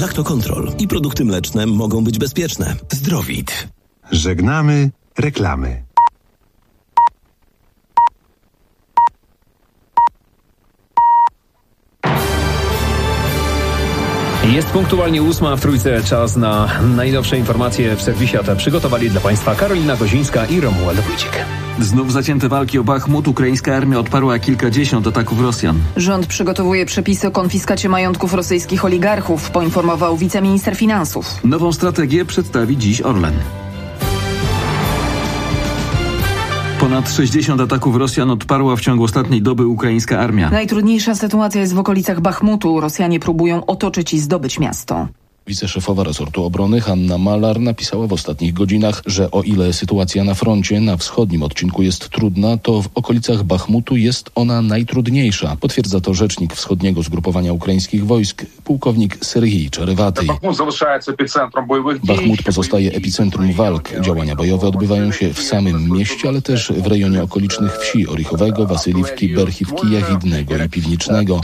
Lactocontrol i produkty mleczne mogą być bezpieczne. Zdrowit. Żegnamy reklamy. Jest punktualnie 8 w Trójce. Czas na najnowsze informacje w serwisie AT. Przygotowali dla Państwa Karolina Gozińska i Romuald Wójcik. Znów zacięte walki o Bachmut. Ukraińska armia odparła kilkadziesiąt ataków Rosjan. Rząd przygotowuje przepisy o konfiskacie majątków rosyjskich oligarchów, poinformował wiceminister finansów. Nową strategię przedstawi dziś Orlen. Ponad 60 ataków Rosjan odparła w ciągu ostatniej doby ukraińska armia. Najtrudniejsza sytuacja jest w okolicach Bachmutu. Rosjanie próbują otoczyć i zdobyć miasto. Wiceszefowa resortu obrony Hanna Malar napisała w ostatnich godzinach, że o ile sytuacja na froncie na wschodnim odcinku jest trudna, to w okolicach Bachmutu jest ona najtrudniejsza. Potwierdza to rzecznik wschodniego zgrupowania ukraińskich wojsk, pułkownik Serhij Czerywatyj. Bachmut pozostaje epicentrum walk. Działania bojowe odbywają się w samym mieście, ale też w rejonie okolicznych wsi Orichowego, Wasyliwki, Berchiwki, Jachidnego i Piwnicznego.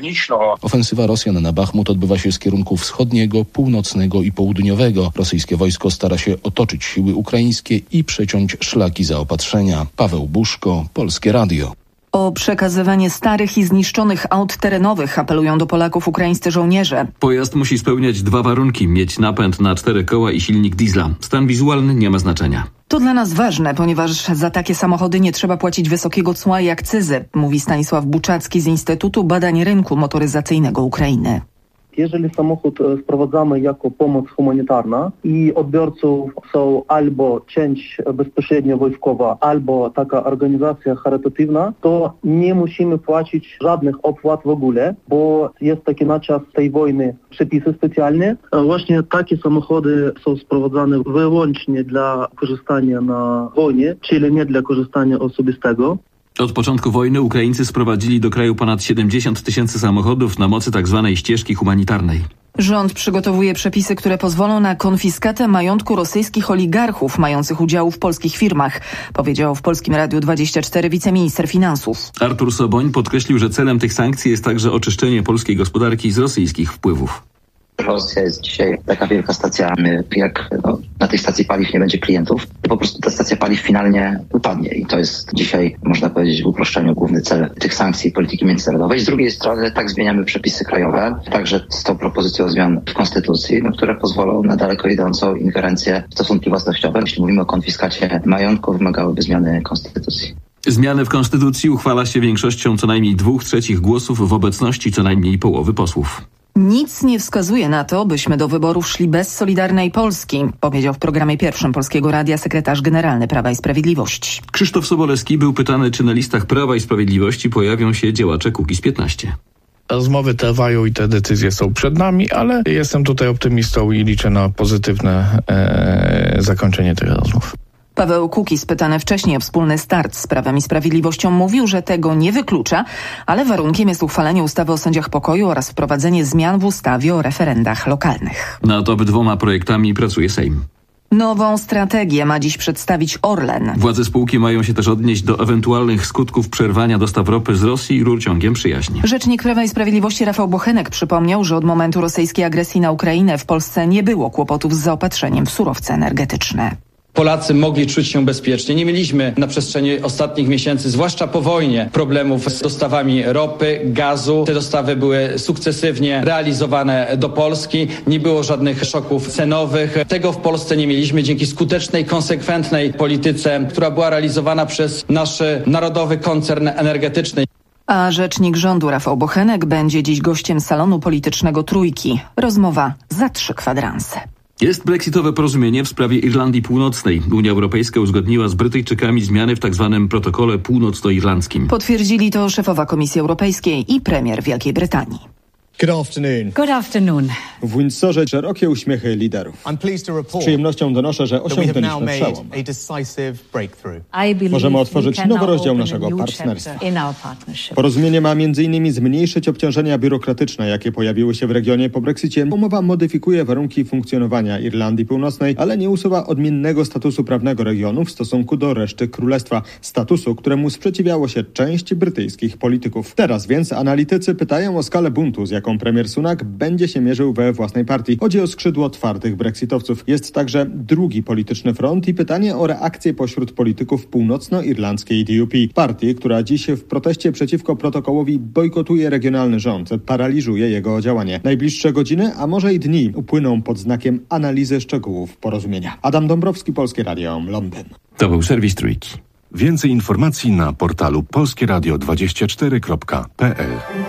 Ofensywa Rosjan na Bachmut odbywa się z kierunku wschodniego, północnego i południowego. Rosyjskie wojsko stara się otoczyć siły ukraińskie i przeciąć szlaki zaopatrzenia. Paweł Buszko, Polskie Radio. O przekazywanie starych i zniszczonych aut terenowych apelują do Polaków ukraińscy żołnierze. Pojazd musi spełniać 2 warunki: mieć napęd na 4 koła i silnik diesla. Stan wizualny nie ma znaczenia. To dla nas ważne, ponieważ za takie samochody nie trzeba płacić wysokiego cła i akcyzy, mówi Stanisław Buczacki z Instytutu Badań Rynku Motoryzacyjnego Ukrainy. Jeżeli samochód sprowadzamy jako pomoc humanitarna i odbiorcą są albo część bezpośrednio wojskowa, albo taka organizacja charytatywna, to nie musimy płacić żadnych opłat w ogóle, bo jest taki na czas tej wojny przepisy specjalne. Właśnie takie samochody są sprowadzane wyłącznie dla korzystania na wojnie, czyli nie dla korzystania osobistego. Od początku wojny Ukraińcy sprowadzili do kraju ponad 70 000 samochodów na mocy tzw. ścieżki humanitarnej. Rząd przygotowuje przepisy, które pozwolą na konfiskatę majątku rosyjskich oligarchów mających udział w polskich firmach, powiedział w Polskim Radiu 24 wiceminister finansów. Artur Soboń podkreślił, że celem tych sankcji jest także oczyszczenie polskiej gospodarki z rosyjskich wpływów. Rosja jest dzisiaj taka wielka stacja, jak na tej stacji paliw nie będzie klientów, to po prostu ta stacja paliw finalnie upadnie i to jest dzisiaj, można powiedzieć, w uproszczeniu główny cel tych sankcji polityki międzynarodowej. Z drugiej strony tak zmieniamy przepisy krajowe, także z tą propozycją zmian w konstytucji, które pozwolą na daleko idącą ingerencję w stosunki własnościowe. Jeśli mówimy o konfiskacie majątku, wymagałyby zmiany konstytucji. Zmiany w konstytucji uchwala się większością co najmniej 2/3 głosów w obecności co najmniej połowy posłów. Nic nie wskazuje na to, byśmy do wyborów szli bez Solidarnej Polski, powiedział w programie pierwszym Polskiego Radia sekretarz generalny Prawa i Sprawiedliwości. Krzysztof Sobolewski był pytany, czy na listach Prawa i Sprawiedliwości pojawią się działacze Kukiz15. Rozmowy trwają i te decyzje są przed nami, ale jestem tutaj optymistą i liczę na pozytywne zakończenie tych rozmów. Paweł Kukiz, pytany wcześniej o wspólny start z Prawem i Sprawiedliwością, mówił, że tego nie wyklucza, ale warunkiem jest uchwalenie ustawy o sędziach pokoju oraz wprowadzenie zmian w ustawie o referendach lokalnych. Nad obydwoma projektami pracuje Sejm. Nową strategię ma dziś przedstawić Orlen. Władze spółki mają się też odnieść do ewentualnych skutków przerwania dostaw ropy z Rosji rurociągiem Przyjaźń. Rzecznik Prawa i Sprawiedliwości Rafał Bochenek przypomniał, że od momentu rosyjskiej agresji na Ukrainę w Polsce nie było kłopotów z zaopatrzeniem w surowce energetyczne. Polacy mogli czuć się bezpiecznie. Nie mieliśmy na przestrzeni ostatnich miesięcy, zwłaszcza po wojnie, problemów z dostawami ropy, gazu. Te dostawy były sukcesywnie realizowane do Polski. Nie było żadnych szoków cenowych. Tego w Polsce nie mieliśmy dzięki skutecznej, konsekwentnej polityce, która była realizowana przez nasz Narodowy Koncern Energetyczny. A rzecznik rządu Rafał Bochenek będzie dziś gościem salonu politycznego Trójki. Rozmowa za 3 kwadranse. Jest brexitowe porozumienie w sprawie Irlandii Północnej. Unia Europejska uzgodniła z Brytyjczykami zmiany w tzw. protokole północnoirlandzkim. Potwierdzili to szefowa Komisji Europejskiej i premier Wielkiej Brytanii. Good afternoon. Good afternoon. W Windsorze szerokie uśmiechy liderów. Z przyjemnością donoszę, że osiągnęliśmy przełom. Możemy otworzyć nowy rozdział naszego partnerstwa. Porozumienie ma m.in. zmniejszyć obciążenia biurokratyczne, jakie pojawiły się w regionie po Brexicie. Umowa modyfikuje warunki funkcjonowania Irlandii Północnej, ale nie usuwa odmiennego statusu prawnego regionu w stosunku do reszty królestwa. Statusu, któremu sprzeciwiało się część brytyjskich polityków. Teraz więc analitycy pytają o skalę buntu, z jaką Brytyjką premier Sunak będzie się mierzył we własnej partii. Chodzi o skrzydło twardych brexitowców. Jest także drugi polityczny front i pytanie o reakcję pośród polityków północnoirlandzkiej DUP. Partii, która dziś w proteście przeciwko protokołowi bojkotuje regionalny rząd, paraliżuje jego działanie. Najbliższe godziny, a może i dni upłyną pod znakiem analizy szczegółów porozumienia. Adam Dąbrowski, Polskie Radio, Londyn. To był serwis Trójki. Więcej informacji na portalu polskieradio24.pl.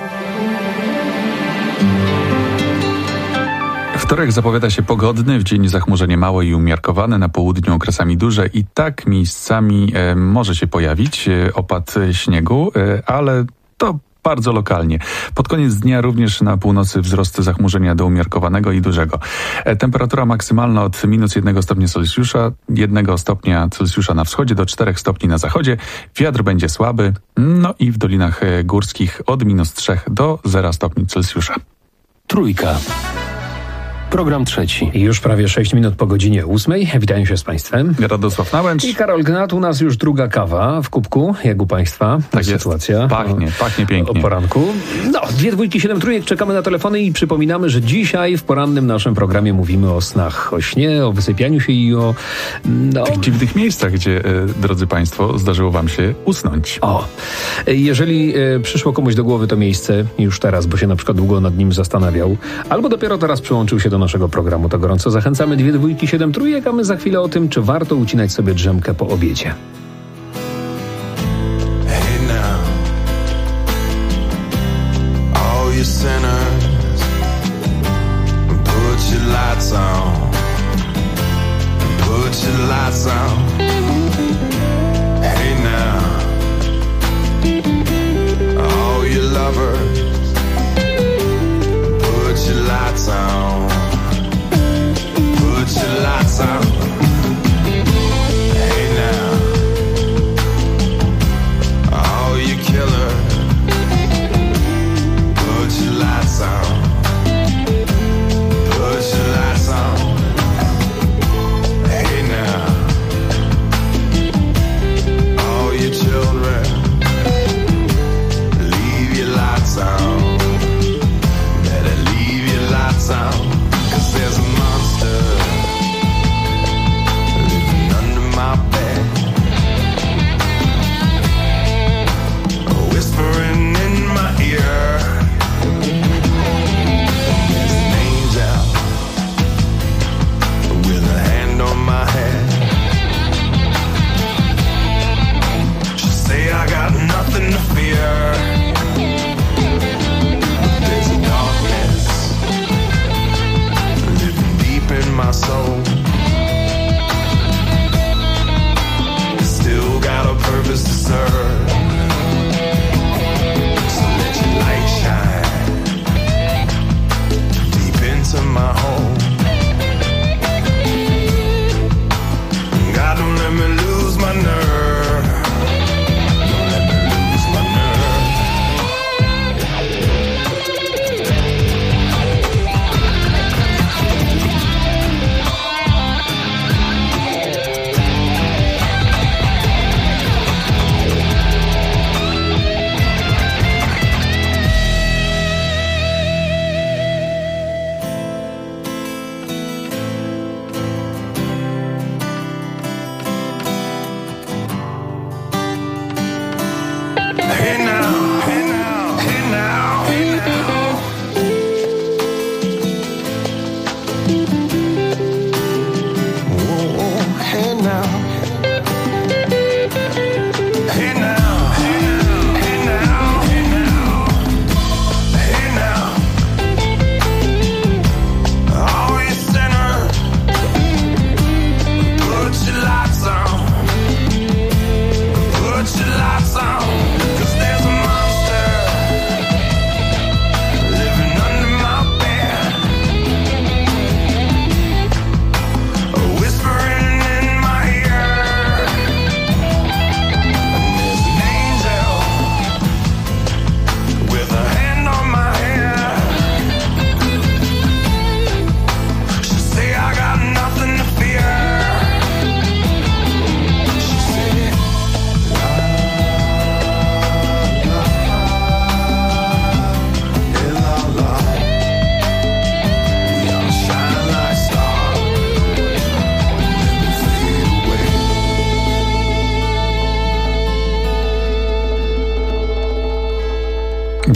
Wtorek zapowiada się pogodny, w dzień zachmurzenie małe i umiarkowane, na południu okresami duże i tak miejscami może się pojawić opad śniegu, ale to bardzo lokalnie. Pod koniec dnia również na północy wzrost zachmurzenia do umiarkowanego i dużego. Temperatura maksymalna od -1 stopnia Celsjusza, 1 stopnia Celsjusza na wschodzie do 4 stopni na zachodzie. Wiatr będzie słaby, no i w dolinach górskich od -3 do 0 stopni Celsjusza. Trójka. Program trzeci. Już prawie 6 minut po godzinie 8. Witają się z Państwem. Radosław Nałęcz. I Karol Gnat. U nas już druga kawa w kubku, jak u Państwa. Tak jest. Sytuacja. Pachnie pięknie. O poranku. 2 dwójki, 7 trójek. Czekamy na telefony i przypominamy, że dzisiaj w porannym naszym programie mówimy o snach, o śnie, o wysypianiu się i o... tych dziwnych miejscach, gdzie, drodzy Państwo, zdarzyło Wam się usnąć. Jeżeli przyszło komuś do głowy to miejsce już teraz, bo się na przykład długo nad nim zastanawiał, albo dopiero teraz przyłączył się do naszego programu, to gorąco zachęcamy. 2 dwójki, 7 trójek, a my za chwilę o tym, czy warto ucinać sobie drzemkę po obiedzie. Hey now, all you sinners, put your lights on, put your lights on. Hey now, all you lovers, put your lights on. Put your lights on. Hey now, all you killers, put your lights on. Put your lights on. Hey now, all you children, leave your lights on. Better leave your lights on, 'cause there's a monster my bed, whispering in my ear. There's an angel with a hand on my head. She say I got nothing to fear. There's a darkness living deep in my soul. Got a purpose to serve, so let your light shine deep into my home. God, don't let me lose my nerve. Don't let me lose my nerve.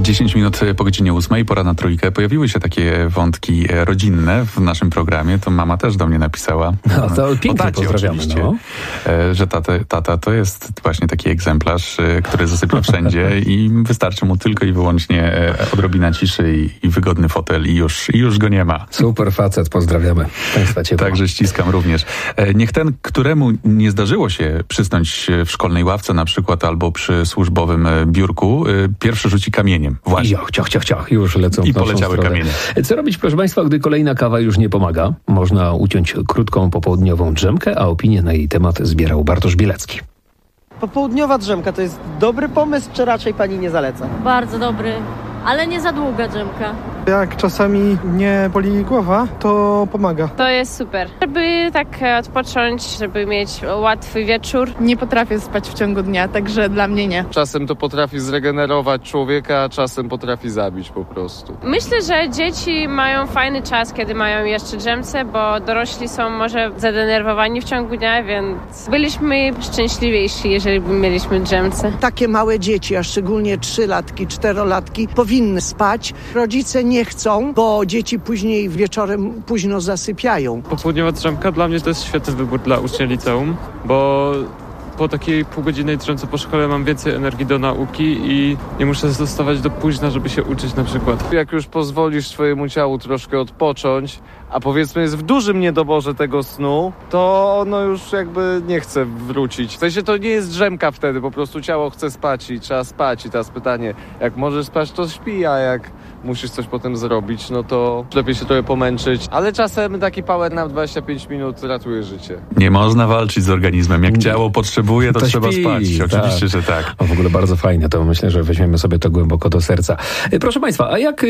10 minut po godzinie 8, pora na trójkę. Pojawiły się takie wątki rodzinne w naszym programie. To mama też do mnie napisała. No, to pięknie pozdrawiamy. No. Że tata to jest właśnie taki egzemplarz, który zasypia wszędzie i wystarczy mu tylko i wyłącznie odrobina ciszy i wygodny fotel i już go nie ma. Super facet, pozdrawiamy Państwa ciepło. Także ściskam również. Niech ten, któremu nie zdarzyło się przysnąć w szkolnej ławce na przykład albo przy służbowym biurku, pierwszy rzuci kamieniem. Właśnie. Ciach, już lecą w i naszą poleciały stronę. kamienie. Co robić, proszę Państwa, gdy kolejna kawa już nie pomaga? Można uciąć krótką popołudniową drzemkę, a opinię na jej temat zbierał Bartosz Bielecki. Popołudniowa drzemka to jest dobry pomysł, czy raczej pani nie zaleca? Bardzo dobry, ale nie za długa drzemka. Jak czasami nie boli głowa, to pomaga. To jest super. Żeby tak odpocząć, żeby mieć łatwy wieczór. Nie potrafię spać w ciągu dnia, także dla mnie nie. Czasem to potrafi zregenerować człowieka, a czasem potrafi zabić po prostu. Myślę, że dzieci mają fajny czas, kiedy mają jeszcze drzemce, bo dorośli są może zadenerwowani w ciągu dnia, więc byliśmy szczęśliwiejsi, jeżeli mieliśmy drzemce. Takie małe dzieci, a szczególnie 3-latki, 4-latki powinny spać. Rodzice nie chcą, bo dzieci później wieczorem późno zasypiają. Popołudniowa drzemka dla mnie to jest świetny wybór dla ucznia liceum, bo po takiej półgodzinnej drzemce po szkole mam więcej energii do nauki i nie muszę zostawać do późna, żeby się uczyć na przykład. Jak już pozwolisz swojemu ciału troszkę odpocząć, a powiedzmy jest w dużym niedoborze tego snu, to ono już jakby nie chce wrócić. W sensie to nie jest drzemka wtedy, po prostu ciało chce spać i trzeba spać. I teraz pytanie, jak możesz spać, to śpi, a jak musisz coś potem zrobić, no to lepiej się trochę pomęczyć. Ale czasem taki power nap 25 minut ratuje życie. Nie można walczyć z organizmem. Jak ciało potrzebuje, to trzeba spać. Oczywiście, że tak. W ogóle bardzo fajne. To myślę, że weźmiemy sobie to głęboko do serca. Proszę Państwa, a jak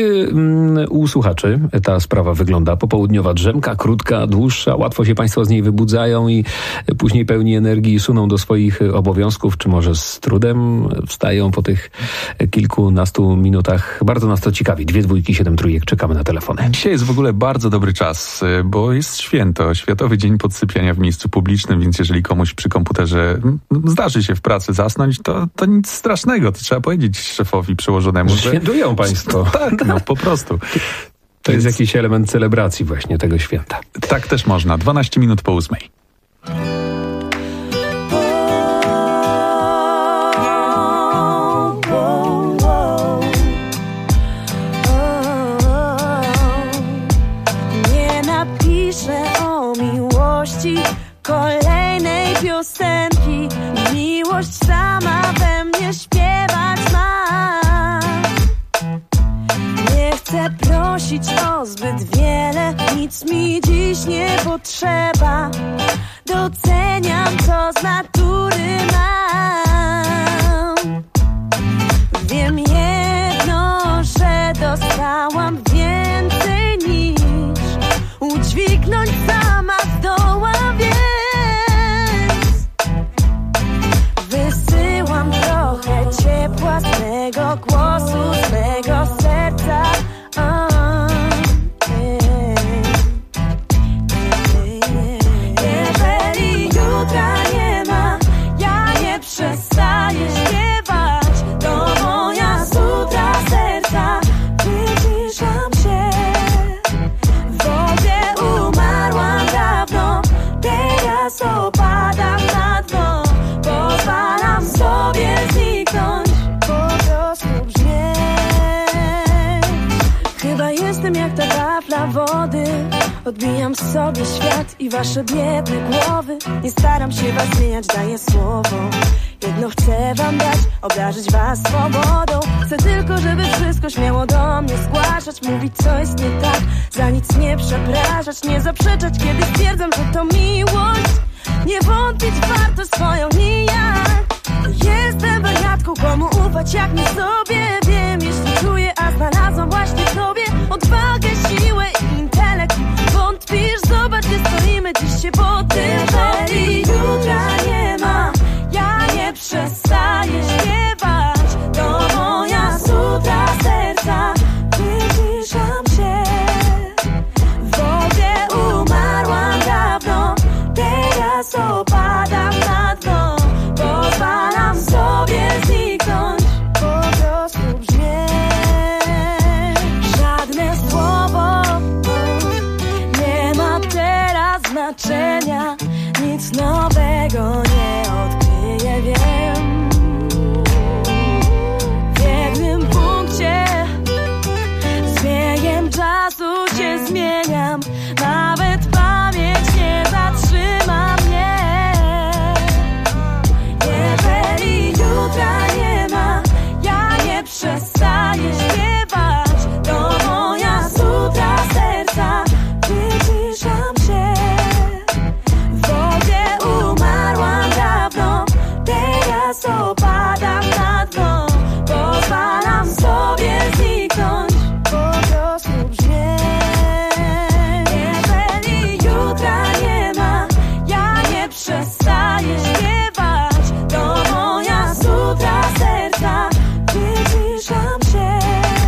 u słuchaczy ta sprawa wygląda? Popołudniowa drzemka, krótka, dłuższa, łatwo się Państwo z niej wybudzają i później pełni energii suną do swoich obowiązków, czy może z trudem wstają po tych kilkunastu minutach? Bardzo nas to ciekawi. 2 dwójki, 7 trójek. Czekamy na telefony. Dzisiaj jest w ogóle bardzo dobry czas, bo jest święto. Światowy Dzień Podsypiania w miejscu publicznym, więc jeżeli komuś przy komputerze zdarzy się w pracy zasnąć, to nic strasznego. To trzeba powiedzieć szefowi przełożonemu, że świętują Państwo. Tak, no po prostu. To jest jakiś element celebracji właśnie tego święta. Tak też można. 12 minut po 8. Nie napiszę o miłości kolejnej piosenki. Miłość sama we mnie śpiewać ma. Nie chcę prosić o zbyt wiele, nic mi dziś nie potrzeba. Doceniam, co z natury mam. Wiem jedno, że dostałam więcej niż udźwignąć sama zdołam, więc wysyłam trochę ciepła z mego głosu, z mego serca. Jeżeli jutra nie ma, ja nie przestaję śpiewać. To moja sutra serca, wyciszam się. W wodzie umarłam dawno, teraz opadam na dno. Pozwalam sobie zniknąć, po prostu brzmieć. Chyba jestem jak ta tafla wody. Odbijam sobie świat i wasze biedne głowy. Nie staram się was zmieniać, daję słowo. Jedno chcę wam dać, obdarzyć was swobodą. Chcę tylko, żeby wszystko śmiało do mnie zgłaszać. Mówić, co jest nie tak, za nic nie przepraszać. Nie zaprzeczać, kiedy stwierdzam, że to miłość. Nie wątpić warto swoją nijak. Jestem wariatką, komu ufać jak nie sobie. Wiem, jeśli czuję, a znalazłam właśnie w sobie odwagę, siłę i intelekt. Wątpisz, zobacz, gdzie stoimy, dziś się po tym. Jeżeli jutra nie ma, ja nie przestaję śpiewać. To moja sutra serca, wyciszam się. W wodzie umarłam dawno, teraz opadam na dno. Pozwalam sobie zniknąć, po prostu brzmieć. doświadczenia, nic nowego nie odkryję, wiem. W jednym punkcie z biegiem czasu się zmieniam, nawet pamięć nie zatrzyma mnie. Jeżeli jutra nie ma, ja nie przestaję śpiewać, to moja sutra serca, wyciszam się. W wodzie umarłam dawno, teraz opadam na dno, pozwalam sobie zniknąć, po prostu brzmieć. Jeżeli jutra nie ma, ja nie przestaję śpiewać, to moja sutra serca, wyciszam się.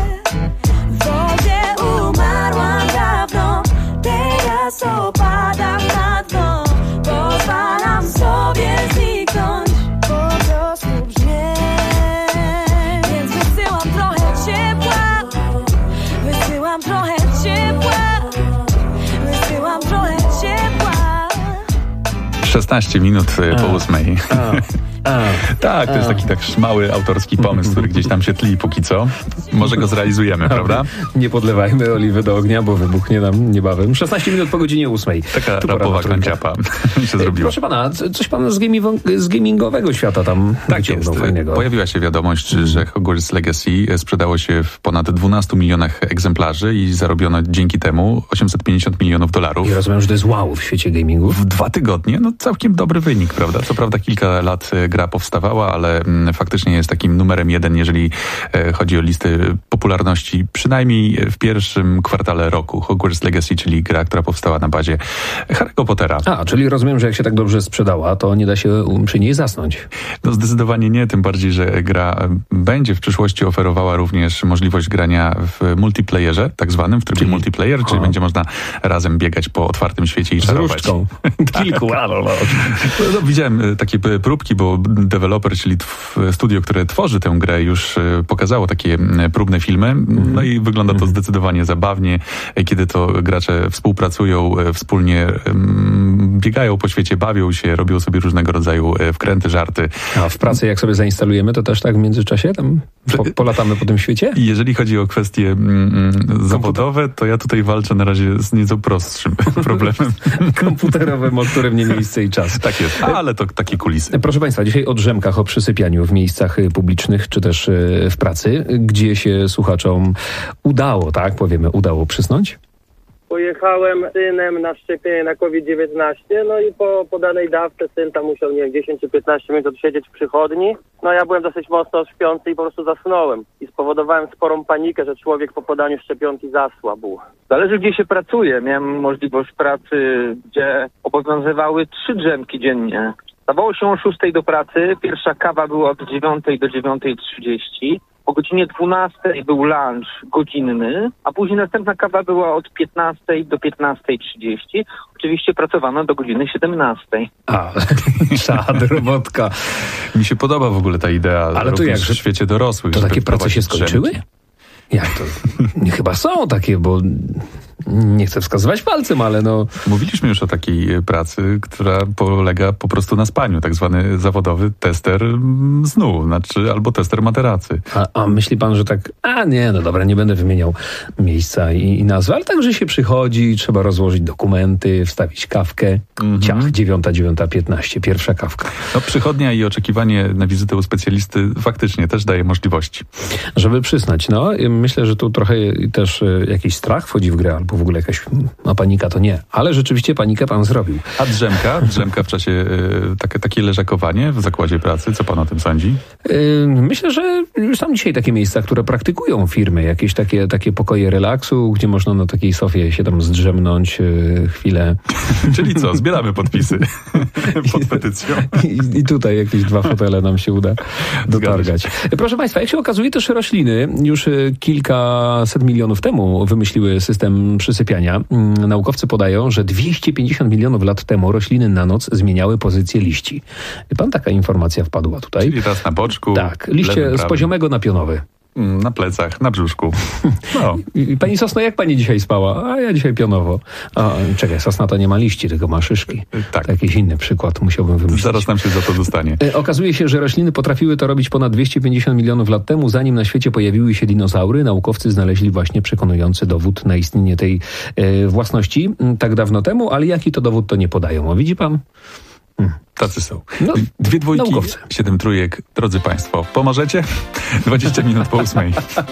W wodzie umarłam dawno, teraz opadam na dno, pozwalam sobie zniknąć, po prostu brzmieć. Więc wysyłam trochę ciepła, wysyłam trochę ciepła, wysyłam trochę ciepła. 16 minut po 8. Tak, to jest taki mały autorski pomysł, który gdzieś tam się tli póki co. Może go zrealizujemy, prawda? Nie podlewajmy oliwy do ognia, bo wybuchnie nam niebawem. 16 minut po godzinie 8. Taka rapowa kanciapa się zrobiła. Proszę pana, coś pan z gamingowego świata tam tak jest. Fajnego. Pojawiła się wiadomość, że Hogwarts Legacy sprzedało się w ponad 12 milionach egzemplarzy i zarobiono dzięki temu $850 milionów. I rozumiem, że to jest wow w świecie gamingu. W 2 tygodnie, no całkiem dobry wynik, prawda? Co prawda kilka lat gra powstawała, ale faktycznie jest takim numerem 1, jeżeli chodzi o listy popularności, przynajmniej w pierwszym kwartale roku. Hogwarts Legacy, czyli gra, która powstała na bazie Harry'ego Pottera. Czyli rozumiem, że jak się tak dobrze sprzedała, to nie da się przy niej zasnąć. No zdecydowanie nie, tym bardziej, że gra będzie w przyszłości oferowała również możliwość grania w multiplayerze, tak zwanym, w trybie multiplayer, czyli będzie można razem biegać po otwartym świecie i czarować. Z różdżką. Kilku. No, widziałem takie próbki, bo deweloper, czyli studio, które tworzy tę grę, już pokazało takie próbne filmy. No i wygląda to zdecydowanie zabawnie, kiedy to gracze współpracują, wspólnie biegają po świecie, bawią się, robią sobie różnego rodzaju wkręty, żarty. A w pracy jak sobie zainstalujemy, to też tak w międzyczasie tam polatamy po tym świecie? Jeżeli chodzi o kwestie zawodowe, to ja tutaj walczę na razie z nieco prostszym problemem. Komputerowym, o którym nie miejsce i czas. Tak jest, ale to takie kulisy. Proszę państwa, dzisiaj o drzemkach, o przysypianiu w miejscach publicznych, czy też w pracy, gdzie się słuchaczom udało, tak powiemy, udało przysnąć? Pojechałem z synem na szczepienie na COVID-19, no i po podanej dawce syn tam musiał, nie wiem, 10 czy 15 minut siedzieć w przychodni. No ja byłem dosyć mocno śpiący i po prostu zasnąłem. I spowodowałem sporą panikę, że człowiek po podaniu szczepionki zasłabł. Zależy, gdzie się pracuje. Miałem możliwość pracy, gdzie obowiązywały 3 drzemki dziennie. Stawało się o 6 do pracy, pierwsza kawa była od 9 do 9:30. O godzinie 12 był lunch godzinny, a później następna kawa była od 15 do 15:30. Oczywiście pracowano do godziny 17. Czad, robotka. Mi się podoba w ogóle ta idea, ale to jak, w świecie dorosłych. To takie prace się skończyły? Jak to? Chyba są takie, bo nie chcę wskazywać palcem, ale no... Mówiliśmy już o takiej pracy, która polega po prostu na spaniu, tak zwany zawodowy tester snu, albo tester materacy. A myśli pan, że tak, no dobra, nie będę wymieniał miejsca i nazwy, ale także się przychodzi, trzeba rozłożyć dokumenty, wstawić kawkę, ciach, 9:15, pierwsza kawka. No przychodnia i oczekiwanie na wizytę u specjalisty faktycznie też daje możliwości. Żeby przysnąć, myślę, że tu trochę też jakiś strach wchodzi w grę, albo w ogóle jakaś panika, to nie. Ale rzeczywiście panikę pan zrobił. A drzemka w czasie takie leżakowanie w zakładzie pracy, co pan o tym sądzi? Myślę, że są dzisiaj takie miejsca, które praktykują firmy, jakieś takie pokoje relaksu, gdzie można na takiej sofie się tam zdrzemnąć chwilę. Czyli co, zbieramy podpisy pod petycją. I tutaj jakieś 2 fotele nam się uda dotargać. Proszę państwa, jak się okazuje, też rośliny już kilkaset milionów temu wymyśliły system przysypiania. Naukowcy podają, że 250 milionów lat temu rośliny na noc zmieniały pozycję liści. Wie pan, taka informacja wpadła tutaj. Czyli raz na boczku. Tak, liście z poziomego na pionowy. Na plecach, na brzuszku. No. I pani Sosno, jak pani dzisiaj spała? A ja dzisiaj pionowo. Czekaj, Sosna to nie ma liści, tylko ma szyszki. Tak. To jakiś inny przykład musiałbym wymyślić. Zaraz nam się za to dostanie. Okazuje się, że rośliny potrafiły to robić ponad 250 milionów lat temu. Zanim na świecie pojawiły się dinozaury, naukowcy znaleźli właśnie przekonujący dowód na istnienie tej własności tak dawno temu, ale jaki to dowód, to nie podają. O, widzi pan? Tacy są. 2 dwójki, naukowcy. 7 trójek. Drodzy Państwo, pomożecie? 20 minut po 8.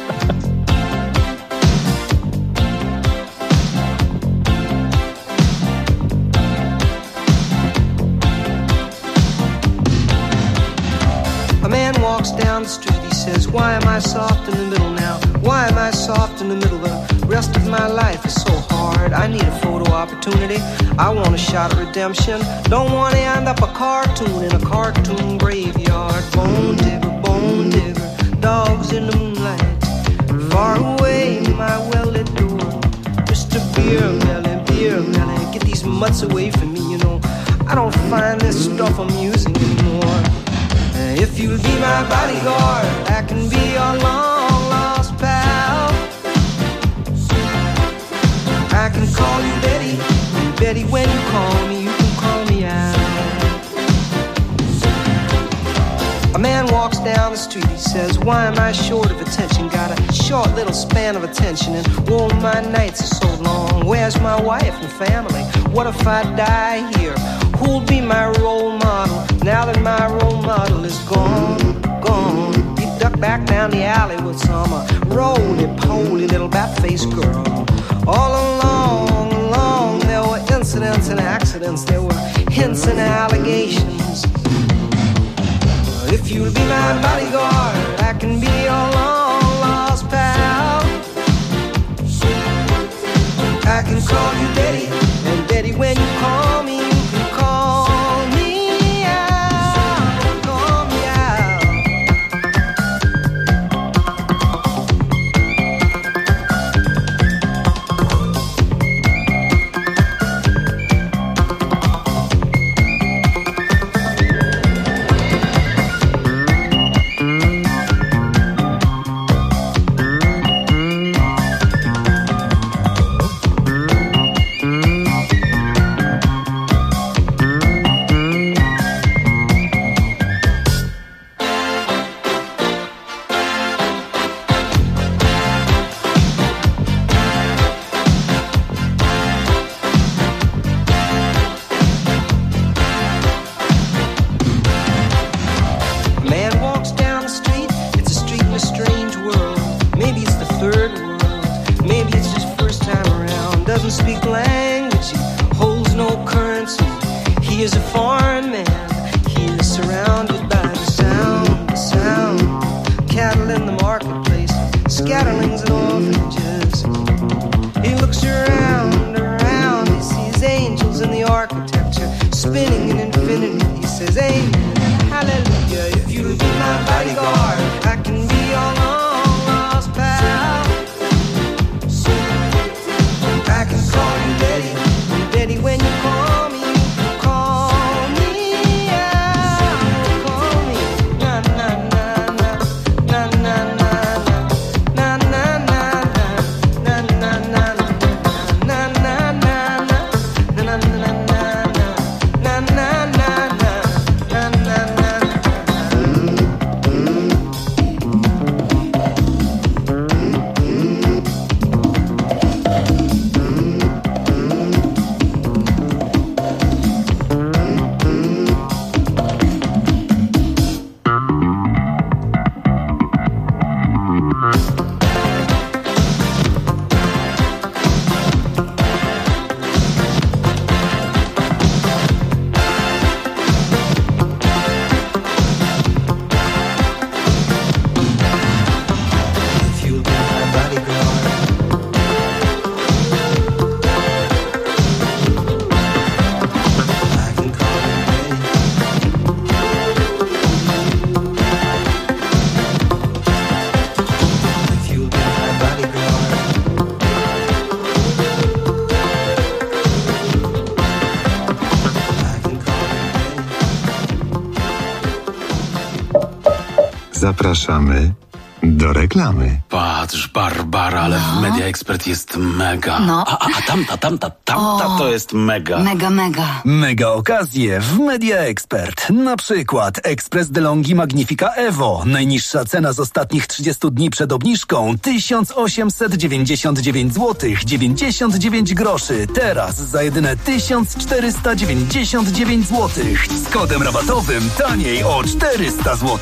A man walks down the street, he says, why am I soft in the middle now? Why am I soft in the middle? The rest of my life is so hard. I need a photo opportunity. I want a shot at redemption. Don't want to end up a cartoon in a cartoon graveyard. Bone digger, dogs in the moonlight. Far away, my well-lit door. Mr. Beer Melly, get these mutts away from me, you know. I don't find this stuff amusing anymore. If you'll be my bodyguard, I can be your long-lost pal. I can call you Betty, and Betty, when you call me, you can call me out. A man walks down the street, he says, why am I short of attention? Got a short little span of attention, and oh, my nights are so long. Where's my wife and family? What if I die here? Who'll be my role model now that my role model is gone? He ducked back down the alley with some roly-poly little bat-faced girl. All along, there were incidents and accidents. There were hints and allegations. If you'll be my bodyguard, I can be your long-lost pal. I can call you Betty, and Betty, when you call me, you can call me out, call me out. Zapraszamy do reklamy. Patrz, Barbara, ale w Media Expert jest mega. No. A tamta to jest mega. Mega. Mega okazje w Media Expert. Na przykład Express DeLonghi Magnifica Evo. Najniższa cena z ostatnich 30 dni przed obniżką 1899 zł 99 groszy. Teraz za jedyne 1499 zł. Z kodem rabatowym taniej o 400 zł.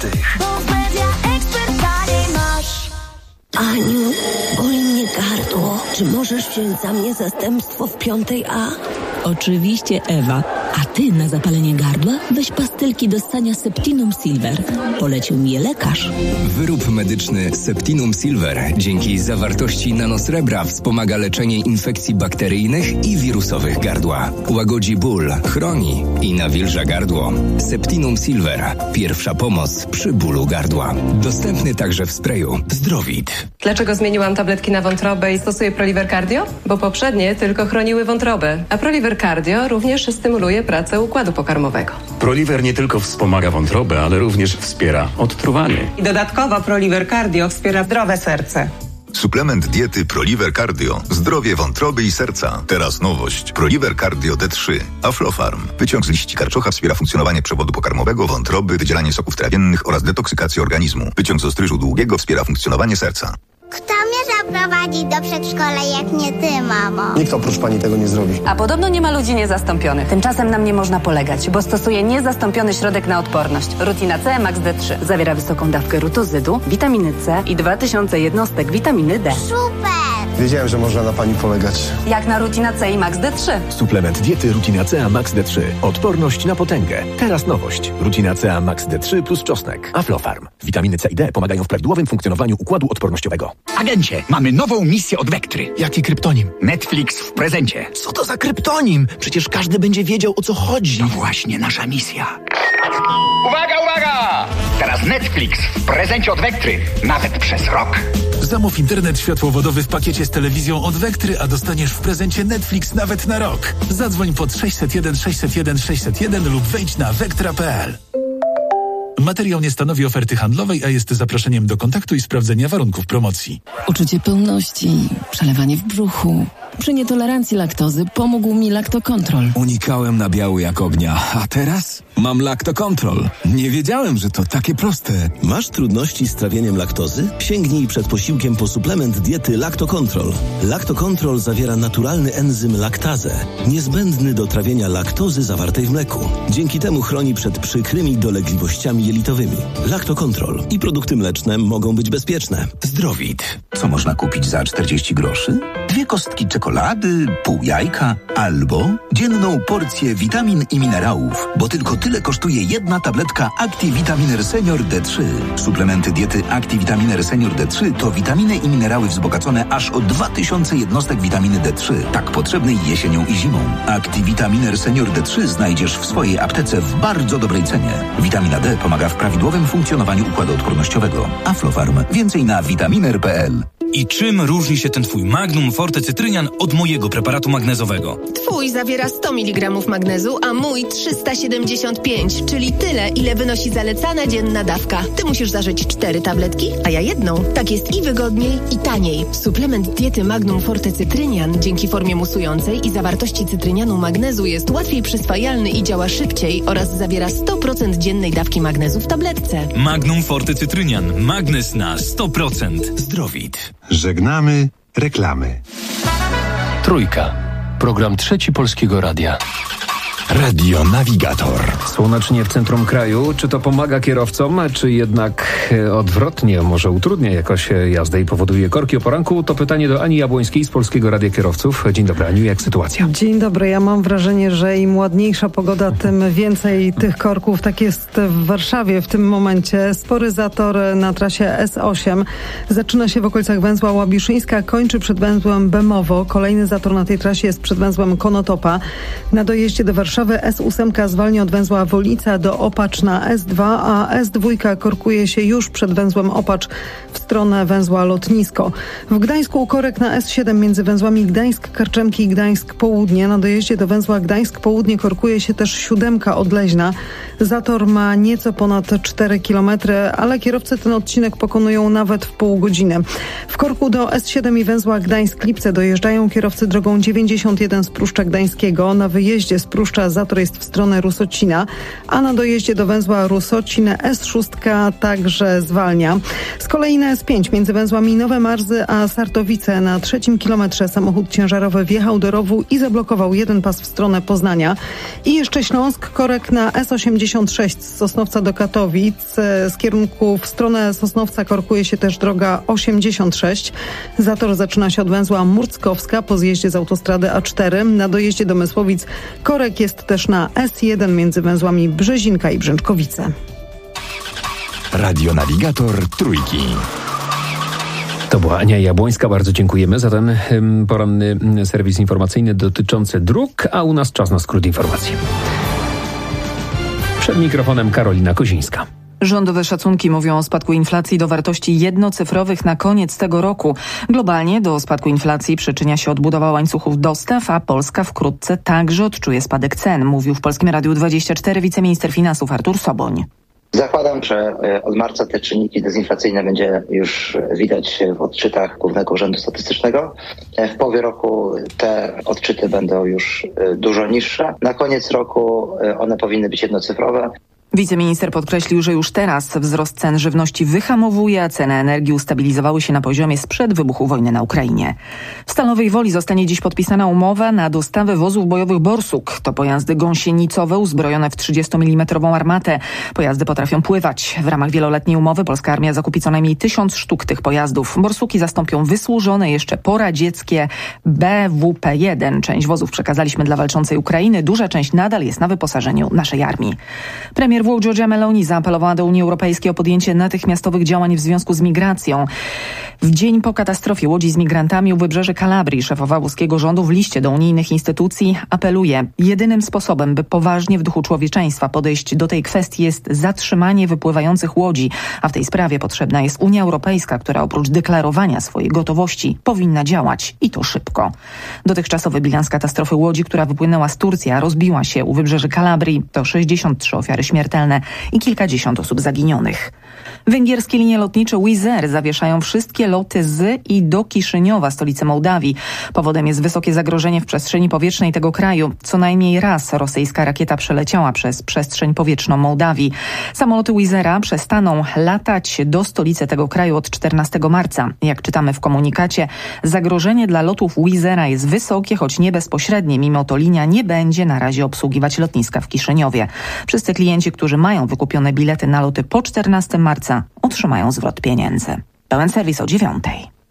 Aniu, boli mnie gardło. Czy możesz wziąć za mnie zastępstwo w 5A? Oczywiście, Ewa. A ty na zapalenie gardła weź pastylki do ssania Septinum Silver. Polecił mi je lekarz. Wyrób medyczny Septinum Silver dzięki zawartości nanosrebra wspomaga leczenie infekcji bakteryjnych i wirusowych gardła. Łagodzi ból, chroni i nawilża gardło. Septinum Silver. Pierwsza pomoc przy bólu gardła. Dostępny także w sprayu. Zdrowit. Dlaczego zmieniłam tabletki na wątrobę i stosuję Proliver Cardio? Bo poprzednie tylko chroniły wątrobę, a Proliver Cardio również stymuluje pracę układu pokarmowego. Proliver nie tylko wspomaga wątrobę, ale również wspiera odtruwanie. I dodatkowo Proliver Cardio wspiera zdrowe serce. Suplement diety Proliver Cardio. Zdrowie wątroby i serca. Teraz nowość. Proliver Cardio D3. Aflofarm. Wyciąg z liści karczocha wspiera funkcjonowanie przewodu pokarmowego, wątroby, wydzielanie soków trawiennych oraz detoksykację organizmu. Wyciąg z ostryżu długiego wspiera funkcjonowanie serca. Kto mnie zaprowadzi do przedszkola, jak nie ty, mamo? Nikt oprócz pani tego nie zrobi. A podobno nie ma ludzi niezastąpionych. Tymczasem nam nie można polegać, bo stosuję niezastąpiony środek na odporność. Rutina C Max D3. Zawiera wysoką dawkę rutozydu, witaminy C i 2000 jednostek witaminy D. Super! Wiedziałem, że można na pani polegać. Jak na Rutina C i Max D3. Suplement diety Rutina C Max D3. Odporność na potęgę. Teraz nowość. Rutina C Max D3 plus czosnek. Aflofarm. Witaminy C i D pomagają w prawidłowym funkcjonowaniu układu odpornościowego. Agencie, mamy nową misję od Vectry. Jaki kryptonim? Netflix w prezencie. Co to za kryptonim? Przecież każdy będzie wiedział, o co chodzi. To właśnie nasza misja. Uwaga! Teraz Netflix w prezencie od Vectry. Nawet przez rok. Zamów internet światłowodowy w pakiecie z telewizją od Vectry, a dostaniesz w prezencie Netflix nawet na rok. Zadzwoń pod 601 601 601 lub wejdź na vectra.pl. Materiał nie stanowi oferty handlowej, a jest zaproszeniem do kontaktu i sprawdzenia warunków promocji. Uczucie pełności, przelewanie w brzuchu. Przy nietolerancji laktozy pomógł mi Lactocontrol. Unikałem nabiału jak ognia, a teraz mam Lactocontrol. Nie wiedziałem, że to takie proste. Masz trudności z trawieniem laktozy? Sięgnij przed posiłkiem po suplement diety Lactocontrol. Lactocontrol zawiera naturalny enzym laktazę, niezbędny do trawienia laktozy zawartej w mleku. Dzięki temu chroni przed przykrymi dolegliwościami jelitowymi. Lactocontrol i produkty mleczne mogą być bezpieczne. Zdrowit. Co można kupić za 40 groszy? 2 kostki czekolady, pół jajka albo dzienną porcję witamin i minerałów, bo tylko tyle kosztuje jedna tabletka Activitaminer Senior D3. Suplementy diety Activitaminer Senior D3 to witaminy i minerały wzbogacone aż o 2000 jednostek witaminy D3, tak potrzebnej jesienią i zimą. Activitaminer Senior D3 znajdziesz w swojej aptece w bardzo dobrej cenie. Witamina D pomaga w prawidłowym funkcjonowaniu układu odpornościowego. Aflofarm. Więcej na vitaminer.pl. I czym różni się ten twój Magnum Forte Cytrynian od mojego preparatu magnezowego? Twój zawiera 100 mg magnezu, a mój 375, czyli tyle, ile wynosi zalecana dzienna dawka. Ty musisz zażyć 4 tabletki, a ja jedną. Tak jest i wygodniej, i taniej. Suplement diety Magnum Forte Cytrynian dzięki formie musującej i zawartości cytrynianu magnezu jest łatwiej przyswajalny i działa szybciej oraz zawiera 100% dziennej dawki magnezu w tabletce. Magnum Forte Cytrynian. Magnez na 100%. Zdrowit. Żegnamy reklamy. Trójka. Program Trzeci Polskiego Radia. Radio Navigator. Słonecznie w centrum kraju. Czy to pomaga kierowcom, czy jednak odwrotnie, może utrudnia jakoś jazdę i powoduje korki o poranku? To pytanie do Ani Jabłońskiej z Polskiego Radia Kierowców. Dzień dobry, Aniu, jak sytuacja? Dzień dobry. Ja mam wrażenie, że im ładniejsza pogoda, tym więcej tych korków. Tak jest w Warszawie w tym momencie. Spory zator na trasie S8 zaczyna się w okolicach węzła Łabiszyńska, kończy przed węzłem Bemowo. Kolejny zator na tej trasie jest przed węzłem Konotopa. Na dojeździe do Warszawy Warszawy S8 zwalnia od węzła Wolica do Opacz na S2, a S2 korkuje się już przed węzłem Opacz w stronę węzła Lotnisko. W Gdańsku korek na S7 między węzłami Gdańsk-Karczemki i Gdańsk-Południe. Na dojeździe do węzła Gdańsk-Południe korkuje się też 7 od Leźna. Zator ma nieco ponad 4 km, ale kierowcy ten odcinek pokonują nawet w pół godziny. W korku do S7 i węzła Gdańsk-Lipce dojeżdżają kierowcy drogą 91 z Pruszcza Gdańskiego. Na wyjeździe z Pruszcza zator jest w stronę Rusocina, a na dojeździe do węzła Rusocin S6 także zwalnia. Z kolei na S5 między węzłami Nowe Marzy a Sartowice na 3 kilometrze samochód ciężarowy wjechał do rowu i zablokował jeden pas w stronę Poznania. I jeszcze Śląsk, korek na S86 z Sosnowca do Katowic. Z kierunku w stronę Sosnowca korkuje się też droga 86. Zator zaczyna się od węzła Murckowska po zjeździe z autostrady A4. Na dojeździe do Mysłowic korek jest też na S1 między węzłami Brzezinka i Brzęczkowice. Radionawigator Trójki. To była Ania Jabłońska. Bardzo dziękujemy za ten poranny serwis informacyjny dotyczący dróg, a u nas czas na skrót informacji. Przed mikrofonem Karolina Kozińska. Rządowe szacunki mówią o spadku inflacji do wartości jednocyfrowych na koniec tego roku. Globalnie do spadku inflacji przyczynia się odbudowa łańcuchów dostaw, a Polska wkrótce także odczuje spadek cen, mówił w Polskim Radiu 24 wiceminister finansów Artur Soboń. Zakładam, że od marca te czynniki dezinflacyjne będzie już widać w odczytach Głównego Urzędu Statystycznego. W połowie roku te odczyty będą już dużo niższe. Na koniec roku one powinny być jednocyfrowe. Wiceminister podkreślił, że już teraz wzrost cen żywności wyhamowuje, a ceny energii ustabilizowały się na poziomie sprzed wybuchu wojny na Ukrainie. W Stalowej Woli zostanie dziś podpisana umowa na dostawę wozów bojowych Borsuk. To pojazdy gąsienicowe uzbrojone w 30 mm armatę. Pojazdy potrafią pływać. W ramach wieloletniej umowy polska armia zakupi co najmniej 1000 sztuk tych pojazdów. Borsuki zastąpią wysłużone jeszcze poradzieckie BWP-1. Część wozów przekazaliśmy dla walczącej Ukrainy. Duża część nadal jest na wyposażeniu naszej armii. Premier Włoch Giorgia Meloni zaapelowała do Unii Europejskiej o podjęcie natychmiastowych działań w związku z migracją. W dzień po katastrofie łodzi z migrantami u wybrzeży Kalabrii szefowa włoskiego rządu w liście do unijnych instytucji apeluje: jedynym sposobem, by poważnie w duchu człowieczeństwa podejść do tej kwestii, jest zatrzymanie wypływających łodzi, a w tej sprawie potrzebna jest Unia Europejska, która oprócz deklarowania swojej gotowości powinna działać i to szybko. Dotychczasowy bilans katastrofy łodzi, która wypłynęła z Turcji, a rozbiła się u wybrzeży Kalabrii, to 63 ofiary śmiertelne i kilkadziesiąt osób zaginionych. Węgierskie linie lotnicze Wizz Air zawieszają wszystkie loty z i do Kiszyniowa, stolicy Mołdawii. Powodem jest wysokie zagrożenie w przestrzeni powietrznej tego kraju. Co najmniej raz rosyjska rakieta przeleciała przez przestrzeń powietrzną Mołdawii. Samoloty Wizz Aira przestaną latać do stolicy tego kraju od 14 marca. Jak czytamy w komunikacie, zagrożenie dla lotów Wizz Aira jest wysokie, choć nie bezpośrednie. Mimo to linia nie będzie na razie obsługiwać lotniska w Kiszyniowie. Wszyscy klienci, którzy mają wykupione bilety na loty po 14 marca, otrzymają zwrot pieniędzy. Pełen serwis o 9:00.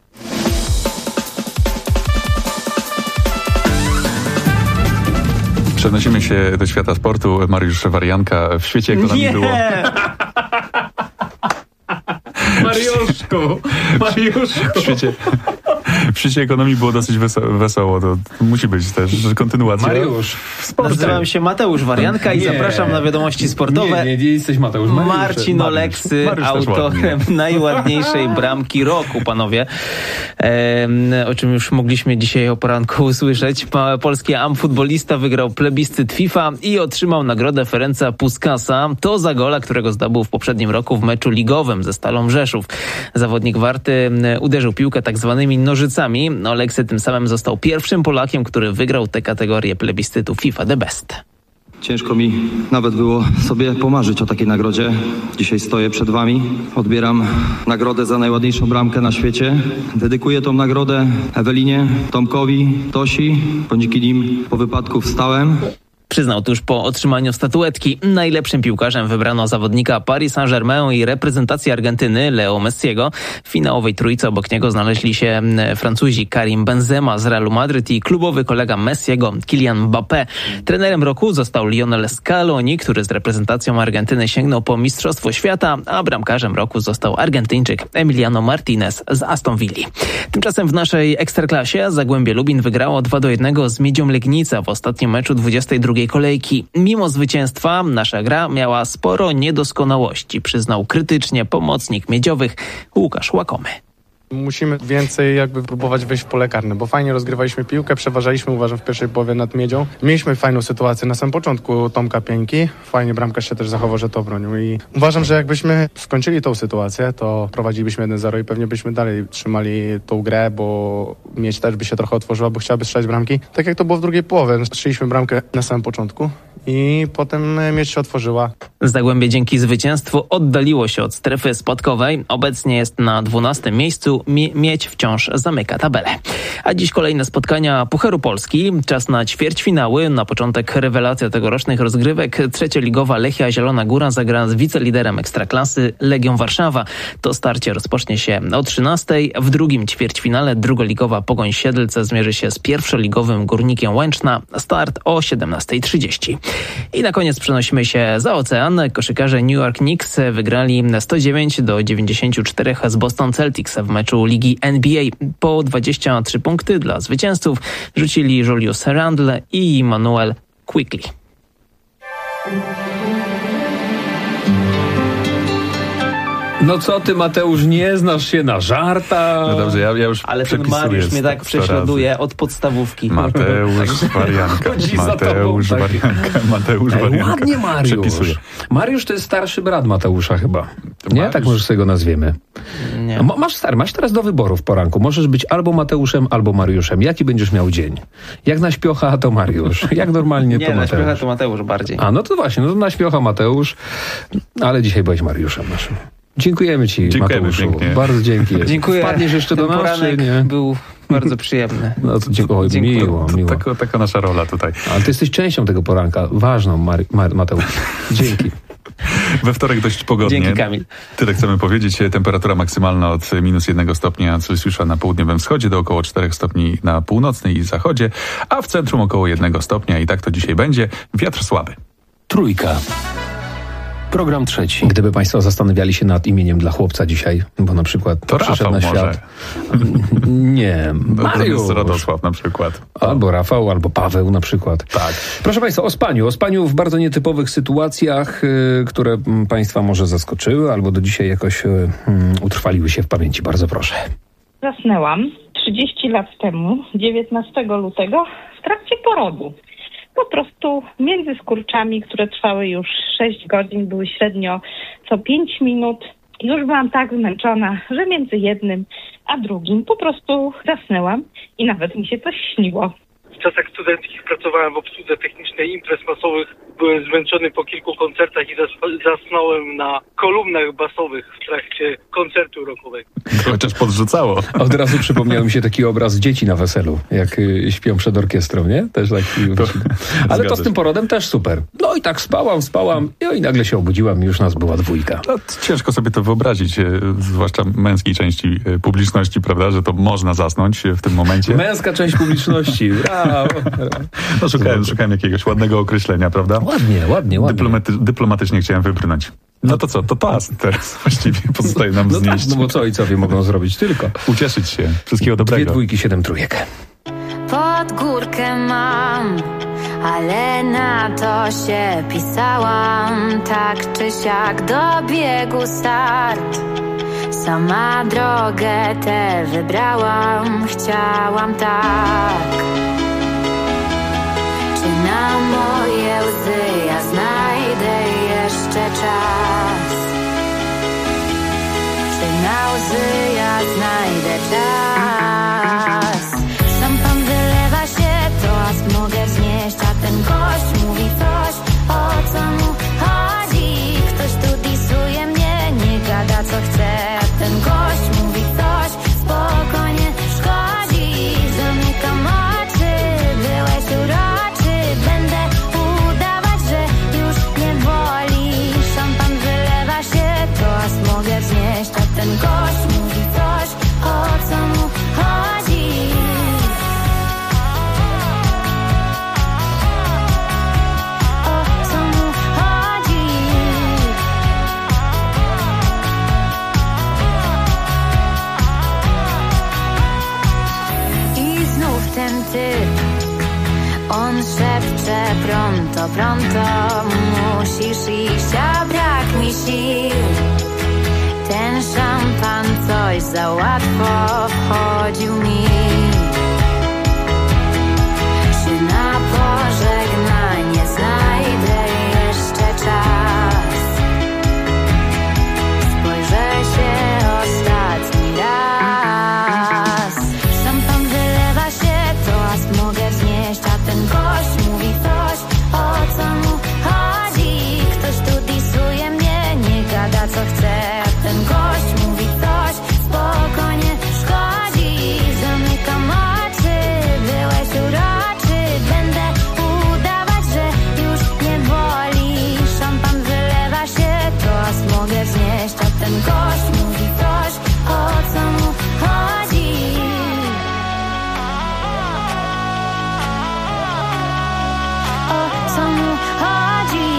Przenosimy się do świata sportu. Mariusz Warianka. W świecie ekonomii było... Mariuszku! W świecie ekonomii było dosyć wesoło. To musi być też kontynuacja. Mariusz, nazywam się Mateusz Warianka i zapraszam na wiadomości sportowe. Nie jesteś Mateusz. Marcin Oleksy, autorem najładniejszej bramki roku, panowie. O czym już mogliśmy dzisiaj o poranku usłyszeć. Polski amfutbolista wygrał plebiscyt FIFA i otrzymał nagrodę Ferenca Puskasa. To za gola, którego zdobył w poprzednim roku w meczu ligowym ze Stalą Rzeszów. Zawodnik Warty uderzył piłkę tak zwanymi nożycami. Oleksy tym samym został pierwszym Polakiem, który wygrał tę kategorię plebiscytu FIFA The Best. Ciężko mi nawet było sobie pomarzyć o takiej nagrodzie. Dzisiaj stoję przed wami, odbieram nagrodę za najładniejszą bramkę na świecie. Dedykuję tą nagrodę Ewelinie, Tomkowi, Tosi, bo dzięki nim po wypadku wstałem. Przyznał tuż po otrzymaniu statuetki. Najlepszym piłkarzem wybrano zawodnika Paris Saint-Germain i reprezentacji Argentyny Leo Messiego. W finałowej trójce obok niego znaleźli się Francuzi Karim Benzema z Realu Madryt i klubowy kolega Messiego Kylian Mbappé. Trenerem roku został Lionel Scaloni, który z reprezentacją Argentyny sięgnął po Mistrzostwo Świata, a bramkarzem roku został Argentyńczyk Emiliano Martinez z Aston Villa. Tymczasem w naszej Ekstraklasie Zagłębie Lubin wygrało 2-1 z Miedzią Legnica w ostatnim meczu 22. drugiej kolejki. Mimo zwycięstwa nasza gra miała sporo niedoskonałości, przyznał krytycznie pomocnik Miedziowych Łukasz Łakomy. Musimy więcej próbować wejść w pole karne, bo fajnie rozgrywaliśmy piłkę, przeważaliśmy, uważam, w pierwszej połowie nad Miedzią. Mieliśmy fajną sytuację na samym początku Tomka Pieńki. Fajnie bramkarz się też zachował, że to obronił i uważam, że jakbyśmy skończyli tą sytuację, to prowadzilibyśmy 1-0 i pewnie byśmy dalej trzymali tą grę, bo Miedź też by się trochę otworzyła, bo chciałaby strzelać bramki. Tak jak to było w drugiej połowie. Strzeliśmy bramkę na samym początku i potem Miedź się otworzyła. Zagłębie dzięki zwycięstwu oddaliło się od strefy spadkowej. Obecnie jest na 12. miejscu. Miedź wciąż zamyka tabelę. A dziś kolejne spotkania Pucharu Polski. Czas na ćwierćfinały. Na początek rewelacja tegorocznych rozgrywek. Trzecioligowa Lechia Zielona Góra zagra z wiceliderem Ekstraklasy Legią Warszawa. To starcie rozpocznie się o 13. W drugim ćwierćfinale drugoligowa Pogoń Siedlce zmierzy się z pierwszoligowym Górnikiem Łęczna. Start o 17:30. I na koniec przenosimy się za ocean. Koszykarze New York Knicks wygrali 109-94 z Boston Celtics w meczu Ligi NBA. Po 23 punkty dla zwycięzców rzucili Julius Randle i Immanuel Quickley. No co ty, Mateusz, nie znasz się na żartach? No dobrze, ja już ale ten Mariusz mnie tak prześladuje od podstawówki. Mateusz Warianka. Mateusz Warianka. Ładnie, Mariusz. Mariusz to jest starszy brat Mateusza chyba. Nie? Mariusz. Tak może sobie go nazwiemy. Nie. Masz teraz do wyboru w poranku. Możesz być albo Mateuszem, albo Mariuszem. Jaki będziesz miał dzień? Jak na śpiocha, to Mariusz. Jak normalnie, to Mateusz. Nie, na śpiocha to Mateusz bardziej. A, no to właśnie, no to na śpiocha Mateusz. Ale dzisiaj byłeś Mariuszem naszym. Dziękujemy ci, Mateuszu. Pięknie. Bardzo dzięki. Dziękuję. Wpadniesz jeszcze do nas, czy nie? Był bardzo przyjemny. No to dziękuję. Miło. Taka nasza rola tutaj. Ale ty jesteś częścią tego poranka. Ważną, Mateusz. Dzięki. We wtorek dość pogodnie. Dzięki, Kamil. Tyle chcemy powiedzieć. Temperatura maksymalna od -1 stopnia Celsjusza na południowym wschodzie do około 4 stopni na północnej i zachodzie, a w centrum około 1 stopnia i tak to dzisiaj będzie. Wiatr słaby. Trójka. Program trzeci. Gdyby państwo zastanawiali się nad imieniem dla chłopca dzisiaj, bo na przykład to przyszedł Rafał na świat. Nie, Mariusz. Radosław na przykład. Albo Rafał, albo Paweł na przykład. Tak. Proszę państwa, o spaniu w bardzo nietypowych sytuacjach, które państwa może zaskoczyły, albo do dzisiaj jakoś utrwaliły się w pamięci. Bardzo proszę. Zasnęłam 30 lat temu, 19 lutego, w trakcie porodu. Po prostu między skurczami, które trwały już 6 godzin, były średnio co 5 minut. Już byłam tak zmęczona, że między jednym a drugim po prostu zasnęłam i nawet mi się coś śniło. W czasach studenckich pracowałem w obsłudze technicznej imprez masowych. Byłem zmęczony po kilku koncertach i zasnąłem na kolumnach basowych w trakcie koncertu rockowego. Chociaż podrzucało. Od razu przypomniał mi się taki obraz dzieci na weselu, jak śpią przed orkiestrą, nie? Też taki. Ale to z tym porodem też super. No i tak spałam i nagle się obudziłam i już nas była 2. No, ciężko sobie to wyobrazić, zwłaszcza męskiej części publiczności, prawda, że to można zasnąć w tym momencie. Męska część publiczności, brawo. No, szukałem jakiegoś ładnego określenia, prawda? Ładnie. Dyplomatycznie chciałem wybrnąć. No to co, to pas teraz właściwie pozostaje nam znieść. Tak, no bo co ojcowie mogą zrobić tylko? Ucieszyć się. Wszystkiego dobrego. 2 2, 7 trójek. Pod górkę mam, ale na to się pisałam. Tak czy siak dobiegł start. Sama drogę tę wybrałam, chciałam tak. Czy na moje łzy ja znajdę jeszcze czas? Czy na łzy ja znajdę czas? Sam pan wylewa się, to aż mogę znieść, a ten gość mówi coś, o co mu chodzi. Ktoś tu disuje mnie, nie gada co chce, a ten gość mówi coś, spokojnie szkodzi. Zamykam oczy, byłeś uroczy, będę udawać, że już nie boli. Szampan wylewa się, to aż mogę wznieść, a ten gość mówi coś, o co mu pronto, pronto musisz iść, a brak mi sił. Ten szampan coś za łatwo wchodził mi. Czy na pożegnanie znajdę jeszcze czas? Spojrzę się ostatni raz. Szampan wylewa się, toast mogę wznieść, a ten gość mówi coś, o co mu chodzi. Ktoś tu disuje mnie, nie gada co chce, a ten gość mówi coś, spokojnie szkodzi. Zamykam oczy, byłeś uroczy, będę udawać, że już nie boli. Szampan wylewa się, toast mogę wznieść, a ten gość mówi coś, o co mu chodzi. O co mu chodzi?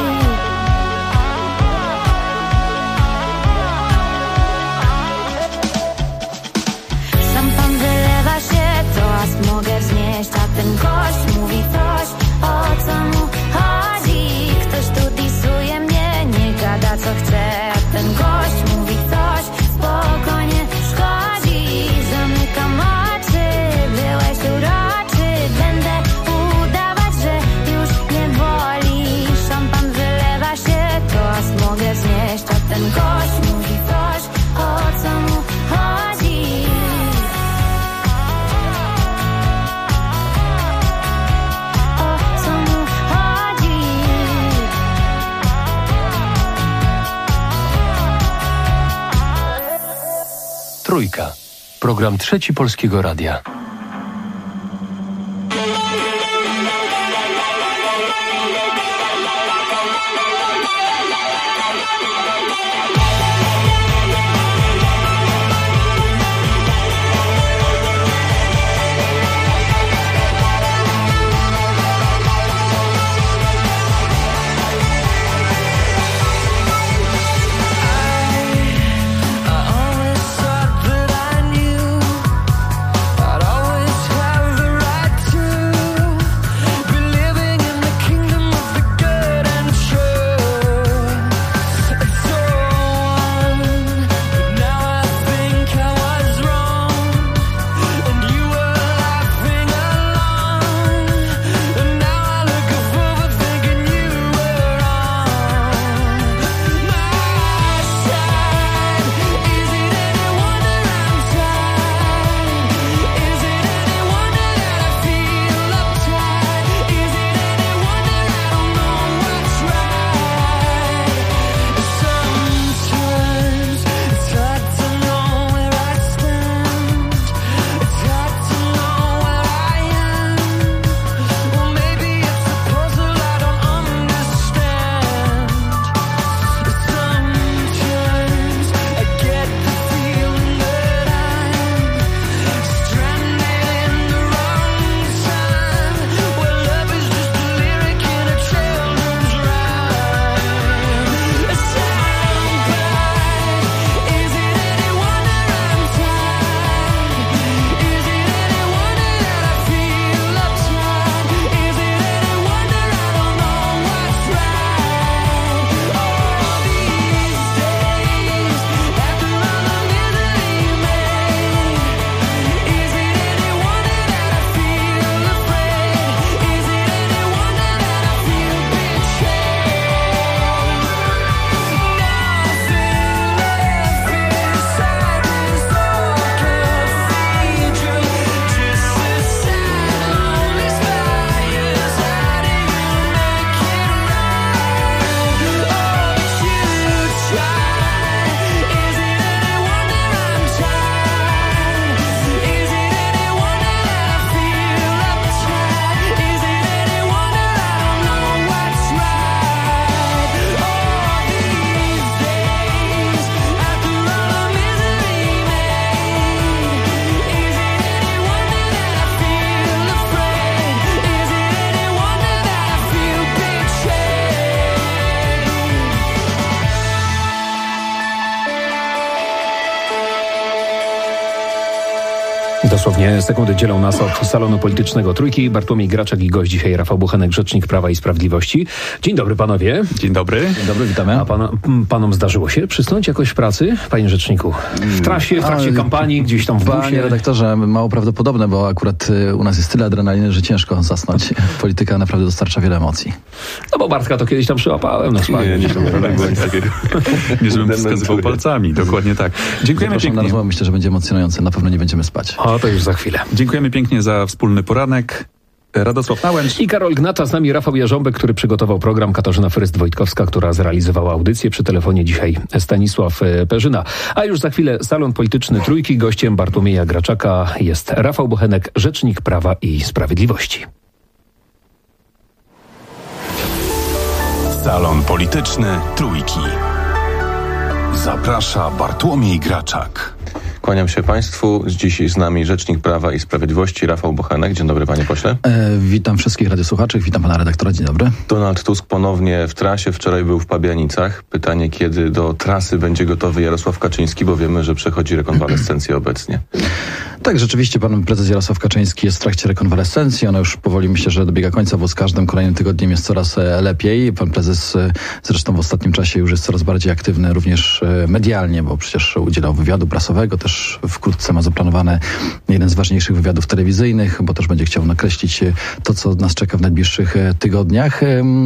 Szampan wylewa się, toast mogę wznieść, a ten gość mówi coś, o co mu chodzi. Ktoś tu disuje mnie, nie gada co chce, a ten gość mówi coś, spokojnie szkodzi. Zamykam oczy, byłeś uroczy, będę udawać, że już nie boli. Szampan wylewa się, toast mogę wznieść, a ten gość mówi coś, o co mu chodzi. O co mu chodzi? Trójka. Program Trzeci Polskiego Radia. I always thought that I knew I'd Dosłownie sekundy dzielą nas od salonu politycznego Trójki. Bartłomiej Graczak i gość dzisiaj Rafał Bochenek, rzecznik Prawa i Sprawiedliwości. Dzień dobry panowie. Dzień dobry. Dzień dobry, witamy. A panom zdarzyło się przysnąć jakoś w pracy, panie rzeczniku? W trakcie kampanii, gdzieś tam w busie? Panie redaktorze, mało prawdopodobne, bo akurat u nas jest tyle adrenaliny, że ciężko zasnąć. Polityka naprawdę dostarcza wiele emocji. No bo Bartka to kiedyś tam przyłapałem. Nie żebym wskazywał palcami, dokładnie tak. Dziękujemy pięknie. Na rozmowę, myślę, że będzie emocjonujące. Na pewno nie będziemy spać. O, to już za chwilę. Dziękujemy pięknie za wspólny poranek. Radosław Nałęcz i Karol Gnata, z nami Rafał Jarząbek, który przygotował program, Katarzyna Fryst-Wojtkowska, która zrealizowała audycję, przy telefonie dzisiaj Stanisław Perzyna. A już za chwilę salon polityczny Trójki. Gościem Bartłomieja Graczaka jest Rafał Bochenek, rzecznik Prawa i Sprawiedliwości. Salon polityczny Trójki. Zaprasza Bartłomiej Graczak. Kłaniam się Państwu. Dziś z nami rzecznik Prawa i Sprawiedliwości Rafał Bochenek. Dzień dobry, panie pośle. Witam wszystkich radiosłuchaczy, witam pana redaktora. Dzień dobry. Donald Tusk ponownie w trasie. Wczoraj był w Pabianicach. Pytanie, kiedy do trasy będzie gotowy Jarosław Kaczyński, bo wiemy, że przechodzi rekonwalescencję obecnie. Tak, rzeczywiście pan prezes Jarosław Kaczyński jest w trakcie rekonwalescencji. Ona już powoli, myślę, że dobiega końca, bo z każdym kolejnym tygodniem jest coraz lepiej. Pan prezes zresztą w ostatnim czasie już jest coraz bardziej aktywny również medialnie, bo przecież udzielał wywiadu prasowego, też wkrótce ma zaplanowane jeden z ważniejszych wywiadów telewizyjnych, bo też będzie chciał nakreślić to, co nas czeka w najbliższych tygodniach.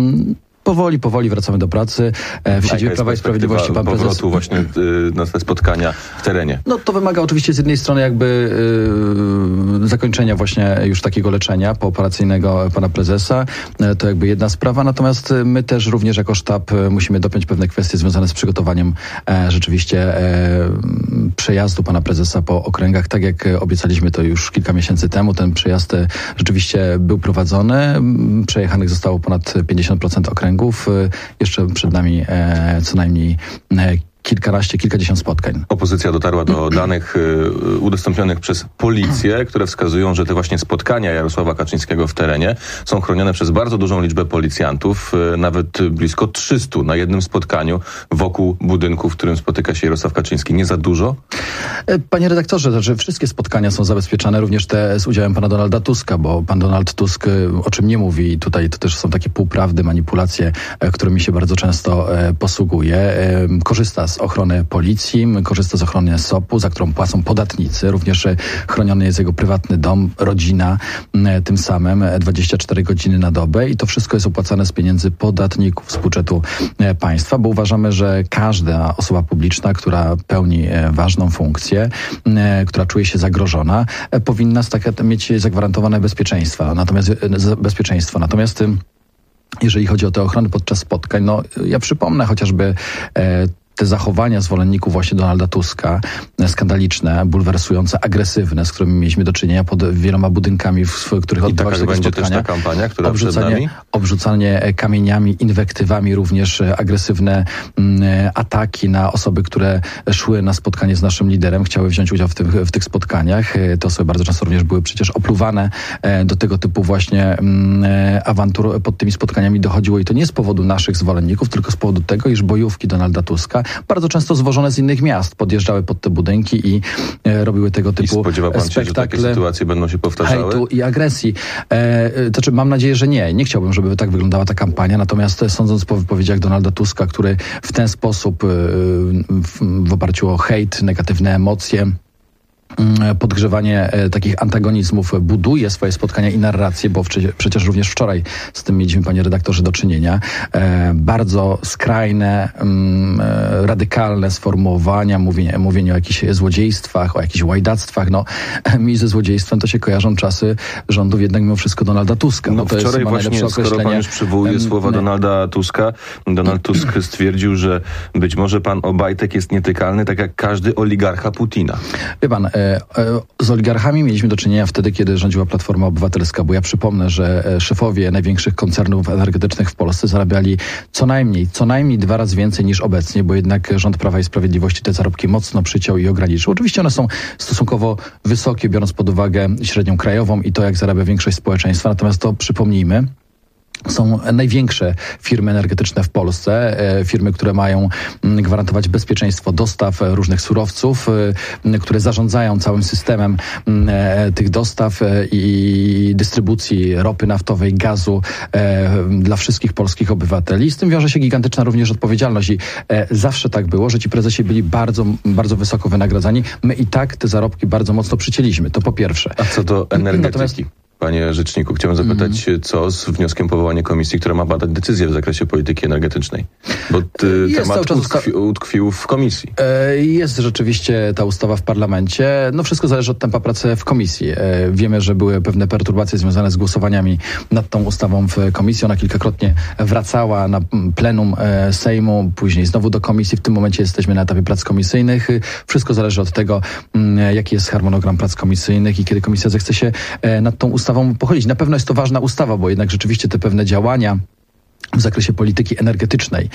Powoli wracamy do pracy. W siedzibie Prawa i Sprawiedliwości pan prezes... powrotu właśnie na te spotkania w terenie. No to wymaga oczywiście z jednej strony jakby zakończenia właśnie już takiego leczenia pooperacyjnego pana prezesa. To jakby jedna sprawa. Natomiast my też również jako sztab musimy dopiąć pewne kwestie związane z przygotowaniem rzeczywiście przejazdu pana prezesa po okręgach. Tak jak obiecaliśmy to już kilka miesięcy temu. Ten przejazd rzeczywiście był prowadzony. Przejechanych zostało ponad 50% okręgów. Jeszcze przed nami co najmniej kilkadziesiąt spotkań. Opozycja dotarła do danych udostępnionych przez policję, które wskazują, że te właśnie spotkania Jarosława Kaczyńskiego w terenie są chronione przez bardzo dużą liczbę policjantów, nawet blisko 300 na jednym spotkaniu wokół budynku, w którym spotyka się Jarosław Kaczyński. Nie za dużo? Panie redaktorze, że wszystkie spotkania są zabezpieczane, również te z udziałem pana Donalda Tuska, bo pan Donald Tusk o czym nie mówi i tutaj to też są takie półprawdy, manipulacje, którymi się bardzo często posługuje. Korzysta z ochrony policji, korzysta z ochrony SOP-u, za którą płacą podatnicy. Również chroniony jest jego prywatny dom, rodzina, tym samym 24 godziny na dobę i to wszystko jest opłacane z pieniędzy podatników, z budżetu państwa, bo uważamy, że każda osoba publiczna, która pełni ważną funkcję, która czuje się zagrożona, powinna mieć zagwarantowane bezpieczeństwo. Natomiast jeżeli chodzi o tę ochronę podczas spotkań, no ja przypomnę chociażby te zachowania zwolenników właśnie Donalda Tuska, skandaliczne, bulwersujące, agresywne, z którymi mieliśmy do czynienia pod wieloma budynkami, w których odbywały się takie spotkania. Też ta kampania, która przed nami? Obrzucanie kamieniami, inwektywami, również agresywne ataki na osoby, które szły na spotkanie z naszym liderem, chciały wziąć udział w tych spotkaniach. Te osoby bardzo często również były przecież opluwane. Do tego typu właśnie awantur pod tymi spotkaniami dochodziło i to nie z powodu naszych zwolenników, tylko z powodu tego, iż bojówki Donalda Tuska bardzo często zwożone z innych miast podjeżdżały pod te budynki i robiły tego typu spektakle. I spodziewa pan się, że takie sytuacje będą się powtarzały? Hejtu i agresji. To znaczy, mam nadzieję, że nie. Nie chciałbym, żeby tak wyglądała ta kampania, natomiast sądząc po wypowiedziach Donalda Tuska, który w ten sposób w oparciu o hejt, negatywne emocje, podgrzewanie takich antagonizmów buduje swoje spotkania i narracje, bo przecież również wczoraj z tym mieliśmy, panie redaktorze, do czynienia. Bardzo skrajne, radykalne sformułowania, mówienie o jakichś złodziejstwach, o jakichś łajdactwach. No, mi ze złodziejstwem to się kojarzą czasy rządów jednak mimo wszystko Donalda Tuska. No to wczoraj jest właśnie, skoro pan już przywołuje słowa Donalda Tuska, Donald Tusk stwierdził, że być może pan Obajtek jest nietykalny, tak jak każdy oligarcha Putina. Wie pan, z oligarchami mieliśmy do czynienia wtedy, kiedy rządziła Platforma Obywatelska, bo ja przypomnę, że szefowie największych koncernów energetycznych w Polsce zarabiali co najmniej 2 razy więcej niż obecnie, bo jednak rząd Prawa i Sprawiedliwości te zarobki mocno przyciął i ograniczył. Oczywiście one są stosunkowo wysokie, biorąc pod uwagę średnią krajową i to, jak zarabia większość społeczeństwa, natomiast to przypomnijmy, są największe firmy energetyczne w Polsce, firmy, które mają gwarantować bezpieczeństwo dostaw różnych surowców, które zarządzają całym systemem tych dostaw i dystrybucji ropy naftowej, gazu dla wszystkich polskich obywateli. Z tym wiąże się gigantyczna również odpowiedzialność i zawsze tak było, że ci prezesi byli bardzo, bardzo wysoko wynagradzani. My i tak te zarobki bardzo mocno przycięliśmy. To po pierwsze. A co do energetyki? Panie rzeczniku, chciałem zapytać, co z wnioskiem powołania komisji, która ma badać decyzje w zakresie polityki energetycznej? Bo temat utkwił w komisji. Jest rzeczywiście ta ustawa w parlamencie. No wszystko zależy od tempa pracy w komisji. Wiemy, że były pewne perturbacje związane z głosowaniami nad tą ustawą w komisji. Ona kilkakrotnie wracała na plenum Sejmu, później znowu do komisji. W tym momencie jesteśmy na etapie prac komisyjnych. Wszystko zależy od tego, jaki jest harmonogram prac komisyjnych i kiedy komisja zechce się nad tą ustawą pochylić. Na pewno jest to ważna ustawa, bo jednak rzeczywiście te pewne działania w zakresie polityki energetycznej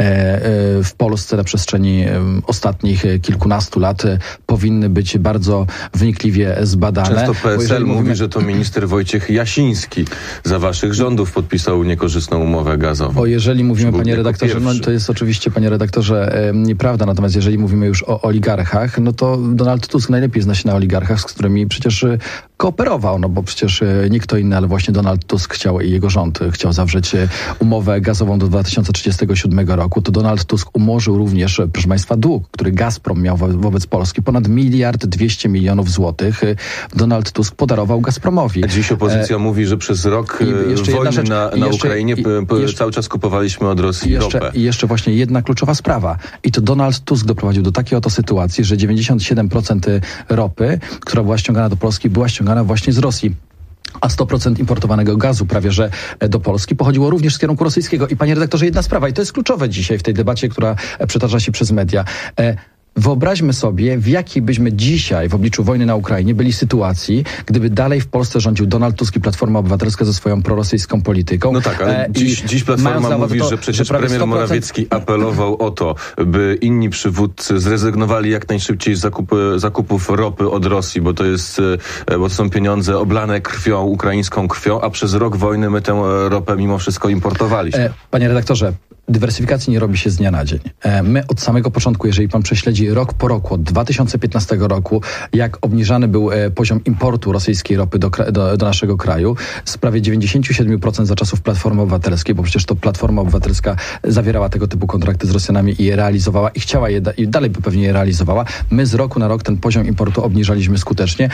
w Polsce na przestrzeni ostatnich kilkunastu lat powinny być bardzo wnikliwie zbadane. Często PSL mówi, że to minister Wojciech Jasiński za waszych rządów podpisał niekorzystną umowę gazową. Bo jeżeli mówimy, panie redaktorze, no to jest oczywiście, panie redaktorze, nieprawda. Natomiast jeżeli mówimy już o oligarchach, no to Donald Tusk najlepiej zna się na oligarchach, z którymi przecież kooperował, no bo przecież nie kto inny, ale właśnie Donald Tusk chciał i jego rząd chciał zawrzeć umowę gazową do 2037 roku. To Donald Tusk umorzył również, proszę państwa, dług, który Gazprom miał wobec Polski. Ponad 1,2 miliarda złotych Donald Tusk podarował Gazpromowi. A dziś opozycja mówi, że przez rok wojny na Ukrainie cały czas kupowaliśmy od Rosji ropę. I jeszcze właśnie jedna kluczowa sprawa. I to Donald Tusk doprowadził do takiej oto sytuacji, że 97% ropy, która była ściągana do Polski, była ściągana właśnie z Rosji. A 100% importowanego gazu prawie że do Polski pochodziło również z kierunku rosyjskiego. I panie redaktorze, jedna sprawa, i to jest kluczowe dzisiaj w tej debacie, która przetarza się przez media. Wyobraźmy sobie, w jakiej byśmy dzisiaj w obliczu wojny na Ukrainie byli sytuacji, gdyby dalej w Polsce rządził Donald Tusk i Platforma Obywatelska ze swoją prorosyjską polityką. No tak, ale dziś Platforma mówi, że przecież premier Morawiecki apelował o to, by inni przywódcy zrezygnowali jak najszybciej z zakupów ropy od Rosji, bo to są pieniądze oblane krwią, ukraińską krwią, a przez rok wojny my tę ropę mimo wszystko importowaliśmy. Panie redaktorze, dywersyfikacji nie robi się z dnia na dzień. My od samego początku, jeżeli pan prześledzi rok po roku, od 2015 roku, jak obniżany był poziom importu rosyjskiej ropy do naszego kraju, z prawie 97% za czasów Platformy Obywatelskiej, bo przecież to Platforma Obywatelska zawierała tego typu kontrakty z Rosjanami i je realizowała i chciała je, i dalej by pewnie je realizowała. My z roku na rok ten poziom importu obniżaliśmy skutecznie.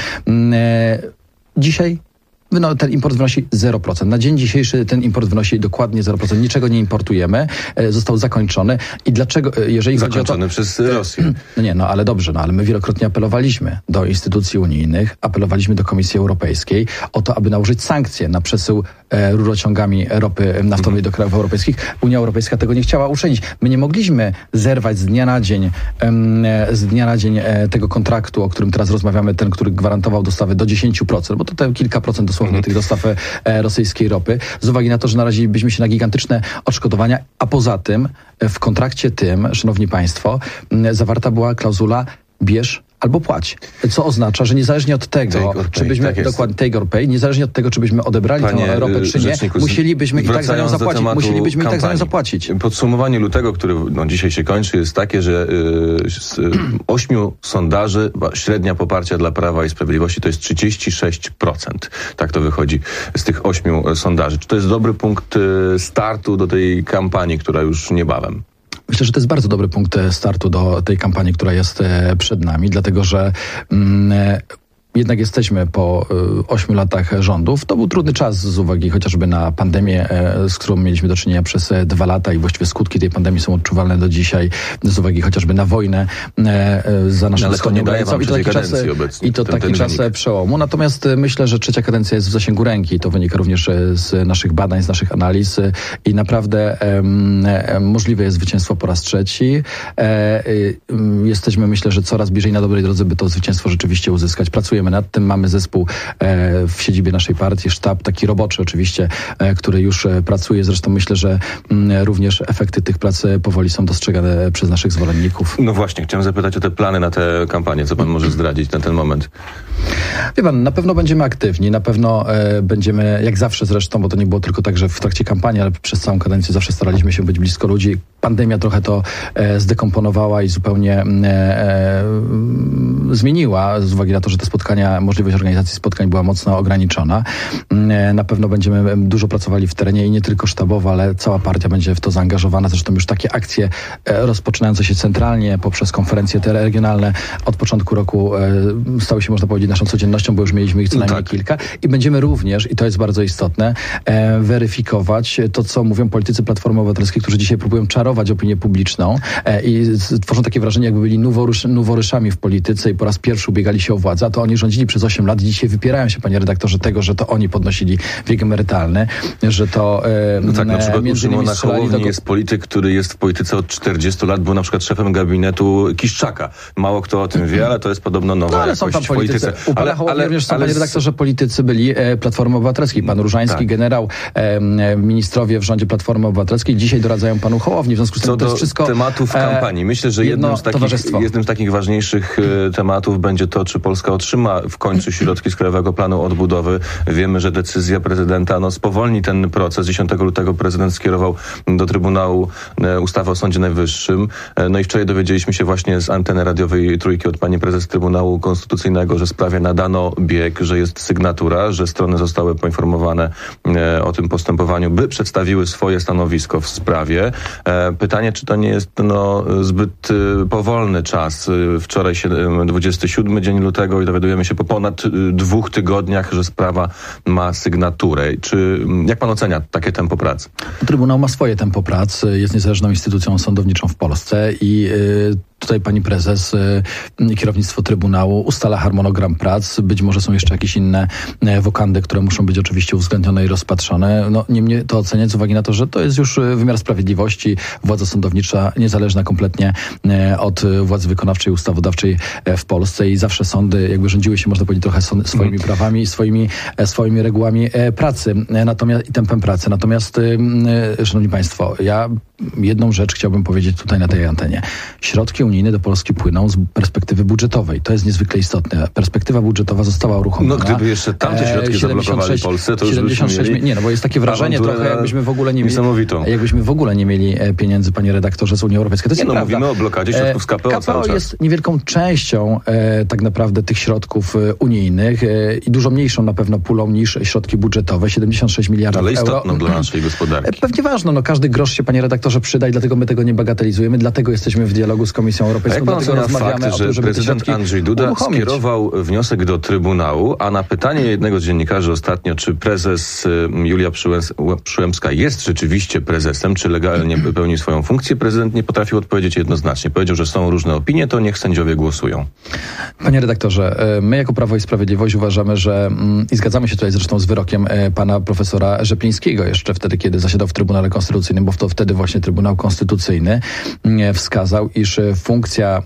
Dzisiaj ten import wynosi 0%. Na dzień dzisiejszy ten import wynosi dokładnie 0%. Niczego nie importujemy. Został zakończony. I dlaczego, jeżeli zakończony chodzi o to, przez Rosję. Ale dobrze, ale my wielokrotnie apelowaliśmy do instytucji unijnych, apelowaliśmy do Komisji Europejskiej o to, aby nałożyć sankcje na przesył rurociągami ropy naftowej do krajów europejskich. Unia Europejska tego nie chciała uczynić. My nie mogliśmy zerwać z dnia na dzień tego kontraktu, o którym teraz rozmawiamy, ten, który gwarantował dostawy do 10%, bo to te kilka procent dosłownie tych dostaw rosyjskiej ropy, z uwagi na to, że narazilibyśmy się na gigantyczne odszkodowania, a poza tym w kontrakcie tym, szanowni państwo, zawarta była klauzula bierz albo płać. Co oznacza, że niezależnie od tego, czy byśmy dokładnie take or pay, niezależnie od tego, czy byśmy odebrali tę ropę, czy nie, musielibyśmy i tak za nią zapłacić. Podsumowanie lutego, które dzisiaj się kończy, jest takie, że z 8 sondaży średnia poparcia dla Prawa i Sprawiedliwości to jest 36%. Tak to wychodzi z tych 8 sondaży. Czy to jest dobry punkt startu do tej kampanii, która już niebawem? Myślę, że to jest bardzo dobry punkt startu do tej kampanii, która jest przed nami, dlatego że jednak jesteśmy po 8 latach rządów. To był trudny czas z uwagi chociażby na pandemię, z którą mieliśmy do czynienia przez 2 lata i właściwie skutki tej pandemii są odczuwalne do dzisiaj z uwagi chociażby na wojnę za naszą wschodnią granicą. I to taki czas przełomu. Natomiast myślę, że trzecia kadencja jest w zasięgu ręki. To wynika również z naszych badań, z naszych analiz i naprawdę możliwe jest zwycięstwo po raz trzeci. Jesteśmy, myślę, że coraz bliżej na dobrej drodze, by to zwycięstwo rzeczywiście uzyskać. Pracujemy pracujemy nad tym. Mamy zespół w siedzibie naszej partii, sztab taki roboczy oczywiście, który już pracuje. Zresztą myślę, że również efekty tych prac powoli są dostrzegane przez naszych zwolenników. No właśnie, chciałem zapytać o te plany na tę kampanię. Co pan może zdradzić na ten moment? Wie pan, na pewno będziemy aktywni, na pewno będziemy, jak zawsze zresztą, bo to nie było tylko tak, że w trakcie kampanii, ale przez całą kadencję zawsze staraliśmy się być blisko ludzi. Pandemia trochę to zdekomponowała i zupełnie zmieniła, z uwagi na to, że te spotkania, możliwość organizacji spotkań była mocno ograniczona. Na pewno będziemy dużo pracowali w terenie i nie tylko sztabowo, ale cała partia będzie w to zaangażowana. Zresztą już takie akcje rozpoczynające się centralnie poprzez konferencje regionalne od początku roku stały się, można powiedzieć, naszą codziennością, bo już mieliśmy ich co najmniej kilka. I będziemy również, i to jest bardzo istotne, weryfikować to, co mówią politycy Platformy Obywatelskiej, którzy dzisiaj próbują czarować opinię publiczną i tworzą takie wrażenie, jakby byli noworyszami w polityce i po raz pierwszy ubiegali się o władzę, a to oni rządzili przez 8 lat i dzisiaj wypierają się, panie redaktorze, tego, że to oni podnosili wiek emerytalny, że to no tak, na przykład u Szymona Hołowni jest polityk, który jest w polityce od 40 lat, był na przykład szefem gabinetu Kiszczaka. Mało kto o tym wie, ale to jest podobno nowa jakość w polityce. U pana Hołowni również są, panie redaktorze, politycy byli Platformy Obywatelskiej. Pan Różański, generał, ministrowie w rządzie Platformy Obywatelskiej dzisiaj doradzają panu Hołowni. W związku z tym to jest wszystko tematów kampanii. Myślę, że jednym z takich ważniejszych tematów będzie to, czy Polska otrzyma w końcu środki z Krajowego Planu Odbudowy. Wiemy, że decyzja prezydenta spowolni ten proces. 10 lutego prezydent skierował do Trybunału ustawę o Sądzie Najwyższym. No i wczoraj dowiedzieliśmy się właśnie z anteny radiowej Trójki od pani prezes Trybunału Konstytucyjnego, że sprawie nadano bieg, że jest sygnatura, że strony zostały poinformowane o tym postępowaniu, by przedstawiły swoje stanowisko w sprawie. Pytanie, czy to nie jest zbyt powolny czas. Wczoraj 27 dzień lutego i dowiadujemy się po ponad 2 tygodniach, że sprawa ma sygnaturę. Jak pan ocenia takie tempo pracy? Trybunał ma swoje tempo pracy, jest niezależną instytucją sądowniczą w Polsce i tutaj pani prezes i kierownictwo Trybunału ustala harmonogram prac. Być może są jeszcze jakieś inne wokandy, które muszą być oczywiście uwzględnione i rozpatrzone. Nie mnie to oceniać z uwagi na to, że to jest już wymiar sprawiedliwości, władza sądownicza niezależna kompletnie od władzy wykonawczej, ustawodawczej w Polsce i zawsze sądy jakby rządziły się, można powiedzieć, trochę swoimi prawami, swoimi regułami pracy i tempem pracy. Natomiast, szanowni państwo, ja jedną rzecz chciałbym powiedzieć tutaj na tej antenie. Środki unijne do Polski płyną z perspektywy budżetowej. To jest niezwykle istotne. Perspektywa budżetowa została uruchomiona. No gdyby jeszcze tamte środki zablokowali Polsce, to już 76 mieli... Nie, bo jest takie wrażenie trochę, jakbyśmy w ogóle nie mieli pieniędzy, panie redaktorze, z Unii Europejskiej. To jest nieprawda. Mówimy o blokadzie środków z KPO cały czas. KPO jest niewielką częścią tak naprawdę tych środków unijnych i dużo mniejszą na pewno pulą niż środki budżetowe. 76 miliardów euro. Ale istotną dla naszej gospodarki. Pewnie ważne. Każdy grosz się, panie redaktorze, przyda i dlatego my tego nie bagatelizujemy. Dlatego jesteśmy w dialogu z Komisją Europejską. Dlatego rozmawiamy o tym, żeby prezydent Andrzej Duda skierował wniosek do Trybunału, a na pytanie jednego z dziennikarzy ostatnio, czy prezes Julia Przyłębska jest rzeczywiście prezesem, czy legalnie pełni swoją funkcję, prezydent nie potrafił odpowiedzieć jednoznacznie. Powiedział, że są różne opinie, to niech sędziowie głosują. Panie redaktorze, my jako Prawo i Sprawiedliwość uważamy, że i zgadzamy się tutaj zresztą z wyrokiem pana profesora Rzeplińskiego jeszcze wtedy, kiedy zasiadał w Trybunale Konstytucyjnym, bo to wtedy właśnie Trybunał Konstytucyjny wskazał, iż funkcja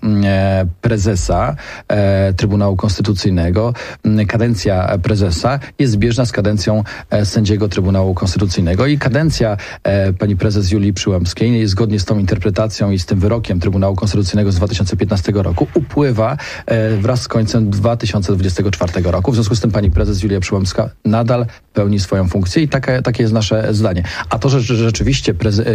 prezesa Trybunału Konstytucyjnego, kadencja prezesa jest zbieżna z kadencją sędziego Trybunału Konstytucyjnego i kadencja pani prezes Julii Przyłębskiej zgodnie z tą interpretacją i z tym wyrokiem Trybunału Konstytucyjnego z 2015 roku upływa wraz z końcem 2024 roku. W związku z tym pani prezes Julia Przyłębska nadal pełni swoją funkcję i takie jest nasze zdanie. A to, że rzeczywiście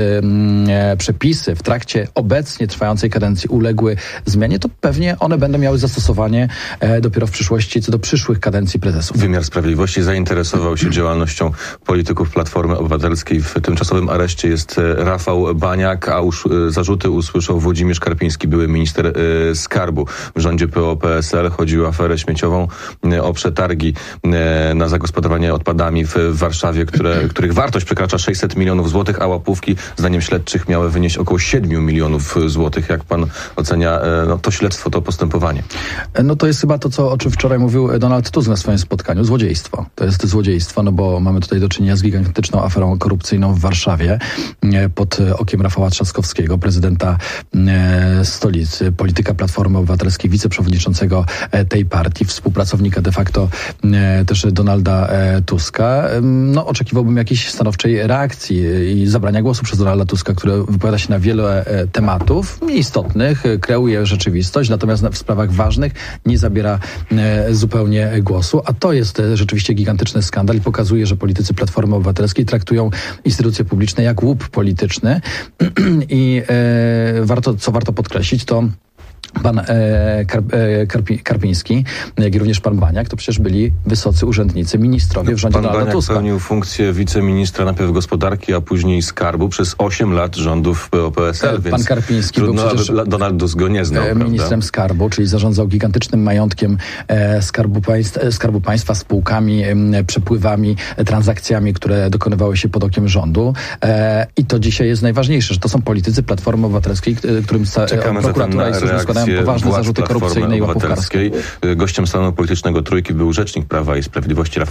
przepisy w trakcie obecnie trwającej kadencji uległy zmianie, to pewnie one będą miały zastosowanie dopiero w przyszłości co do przyszłych kadencji prezesów. Wymiar Sprawiedliwości zainteresował się działalnością polityków Platformy Obywatelskiej. W tymczasowym areszcie jest Rafał Baniak, a zarzuty usłyszał Włodzimierz Karpiński, były minister skarbu w rządzie PO-PSL. Chodzi o aferę śmieciową, o przetargi na zagospodarowanie odpadami w Warszawie, których wartość przekracza 600 milionów złotych, a łapówki, zdaniem śledczych, śledczych miały wynieść około 7 milionów złotych. Jak pan ocenia to śledztwo, to postępowanie? No to jest chyba to, o czym wczoraj mówił Donald Tusk na swoim spotkaniu. Złodziejstwo. To jest złodziejstwo, no bo mamy tutaj do czynienia z gigantyczną aferą korupcyjną w Warszawie pod okiem Rafała Trzaskowskiego, prezydenta stolicy, polityka Platformy Obywatelskiej, wiceprzewodniczącego tej partii, współpracownika de facto też Donalda Tuska. No oczekiwałbym jakiejś stanowczej reakcji i zabrania głosu przez Donalda Tuska, który wypowiada się na wiele tematów nieistotnych, kreuje rzeczywistość, natomiast w sprawach ważnych nie zabiera zupełnie głosu, a to jest rzeczywiście gigantyczny skandal i pokazuje, że politycy Platformy Obywatelskiej traktują instytucje publiczne jak łup polityczny i co warto podkreślić, to pan Karpiński, jak i również pan Baniak, to przecież byli wysocy urzędnicy, ministrowie w rządzie Donalda Tuska. Pan Baniak pełnił funkcję wiceministra najpierw gospodarki, a później skarbu przez 8 lat rządów PO-PSL. Pan Karpiński był przecież Donald Tusk go nie znał, ministrem skarbu, czyli zarządzał gigantycznym majątkiem Skarbu Państwa, spółkami, przepływami, transakcjami, które dokonywały się pod okiem rządu. I to dzisiaj jest najważniejsze, że to są politycy Platformy Obywatelskiej, którym prokuratura i służby składają poważne zarzuty korupcyjne i łapówkarskie. Gościem stanu politycznego Trójki był rzecznik Prawa i Sprawiedliwości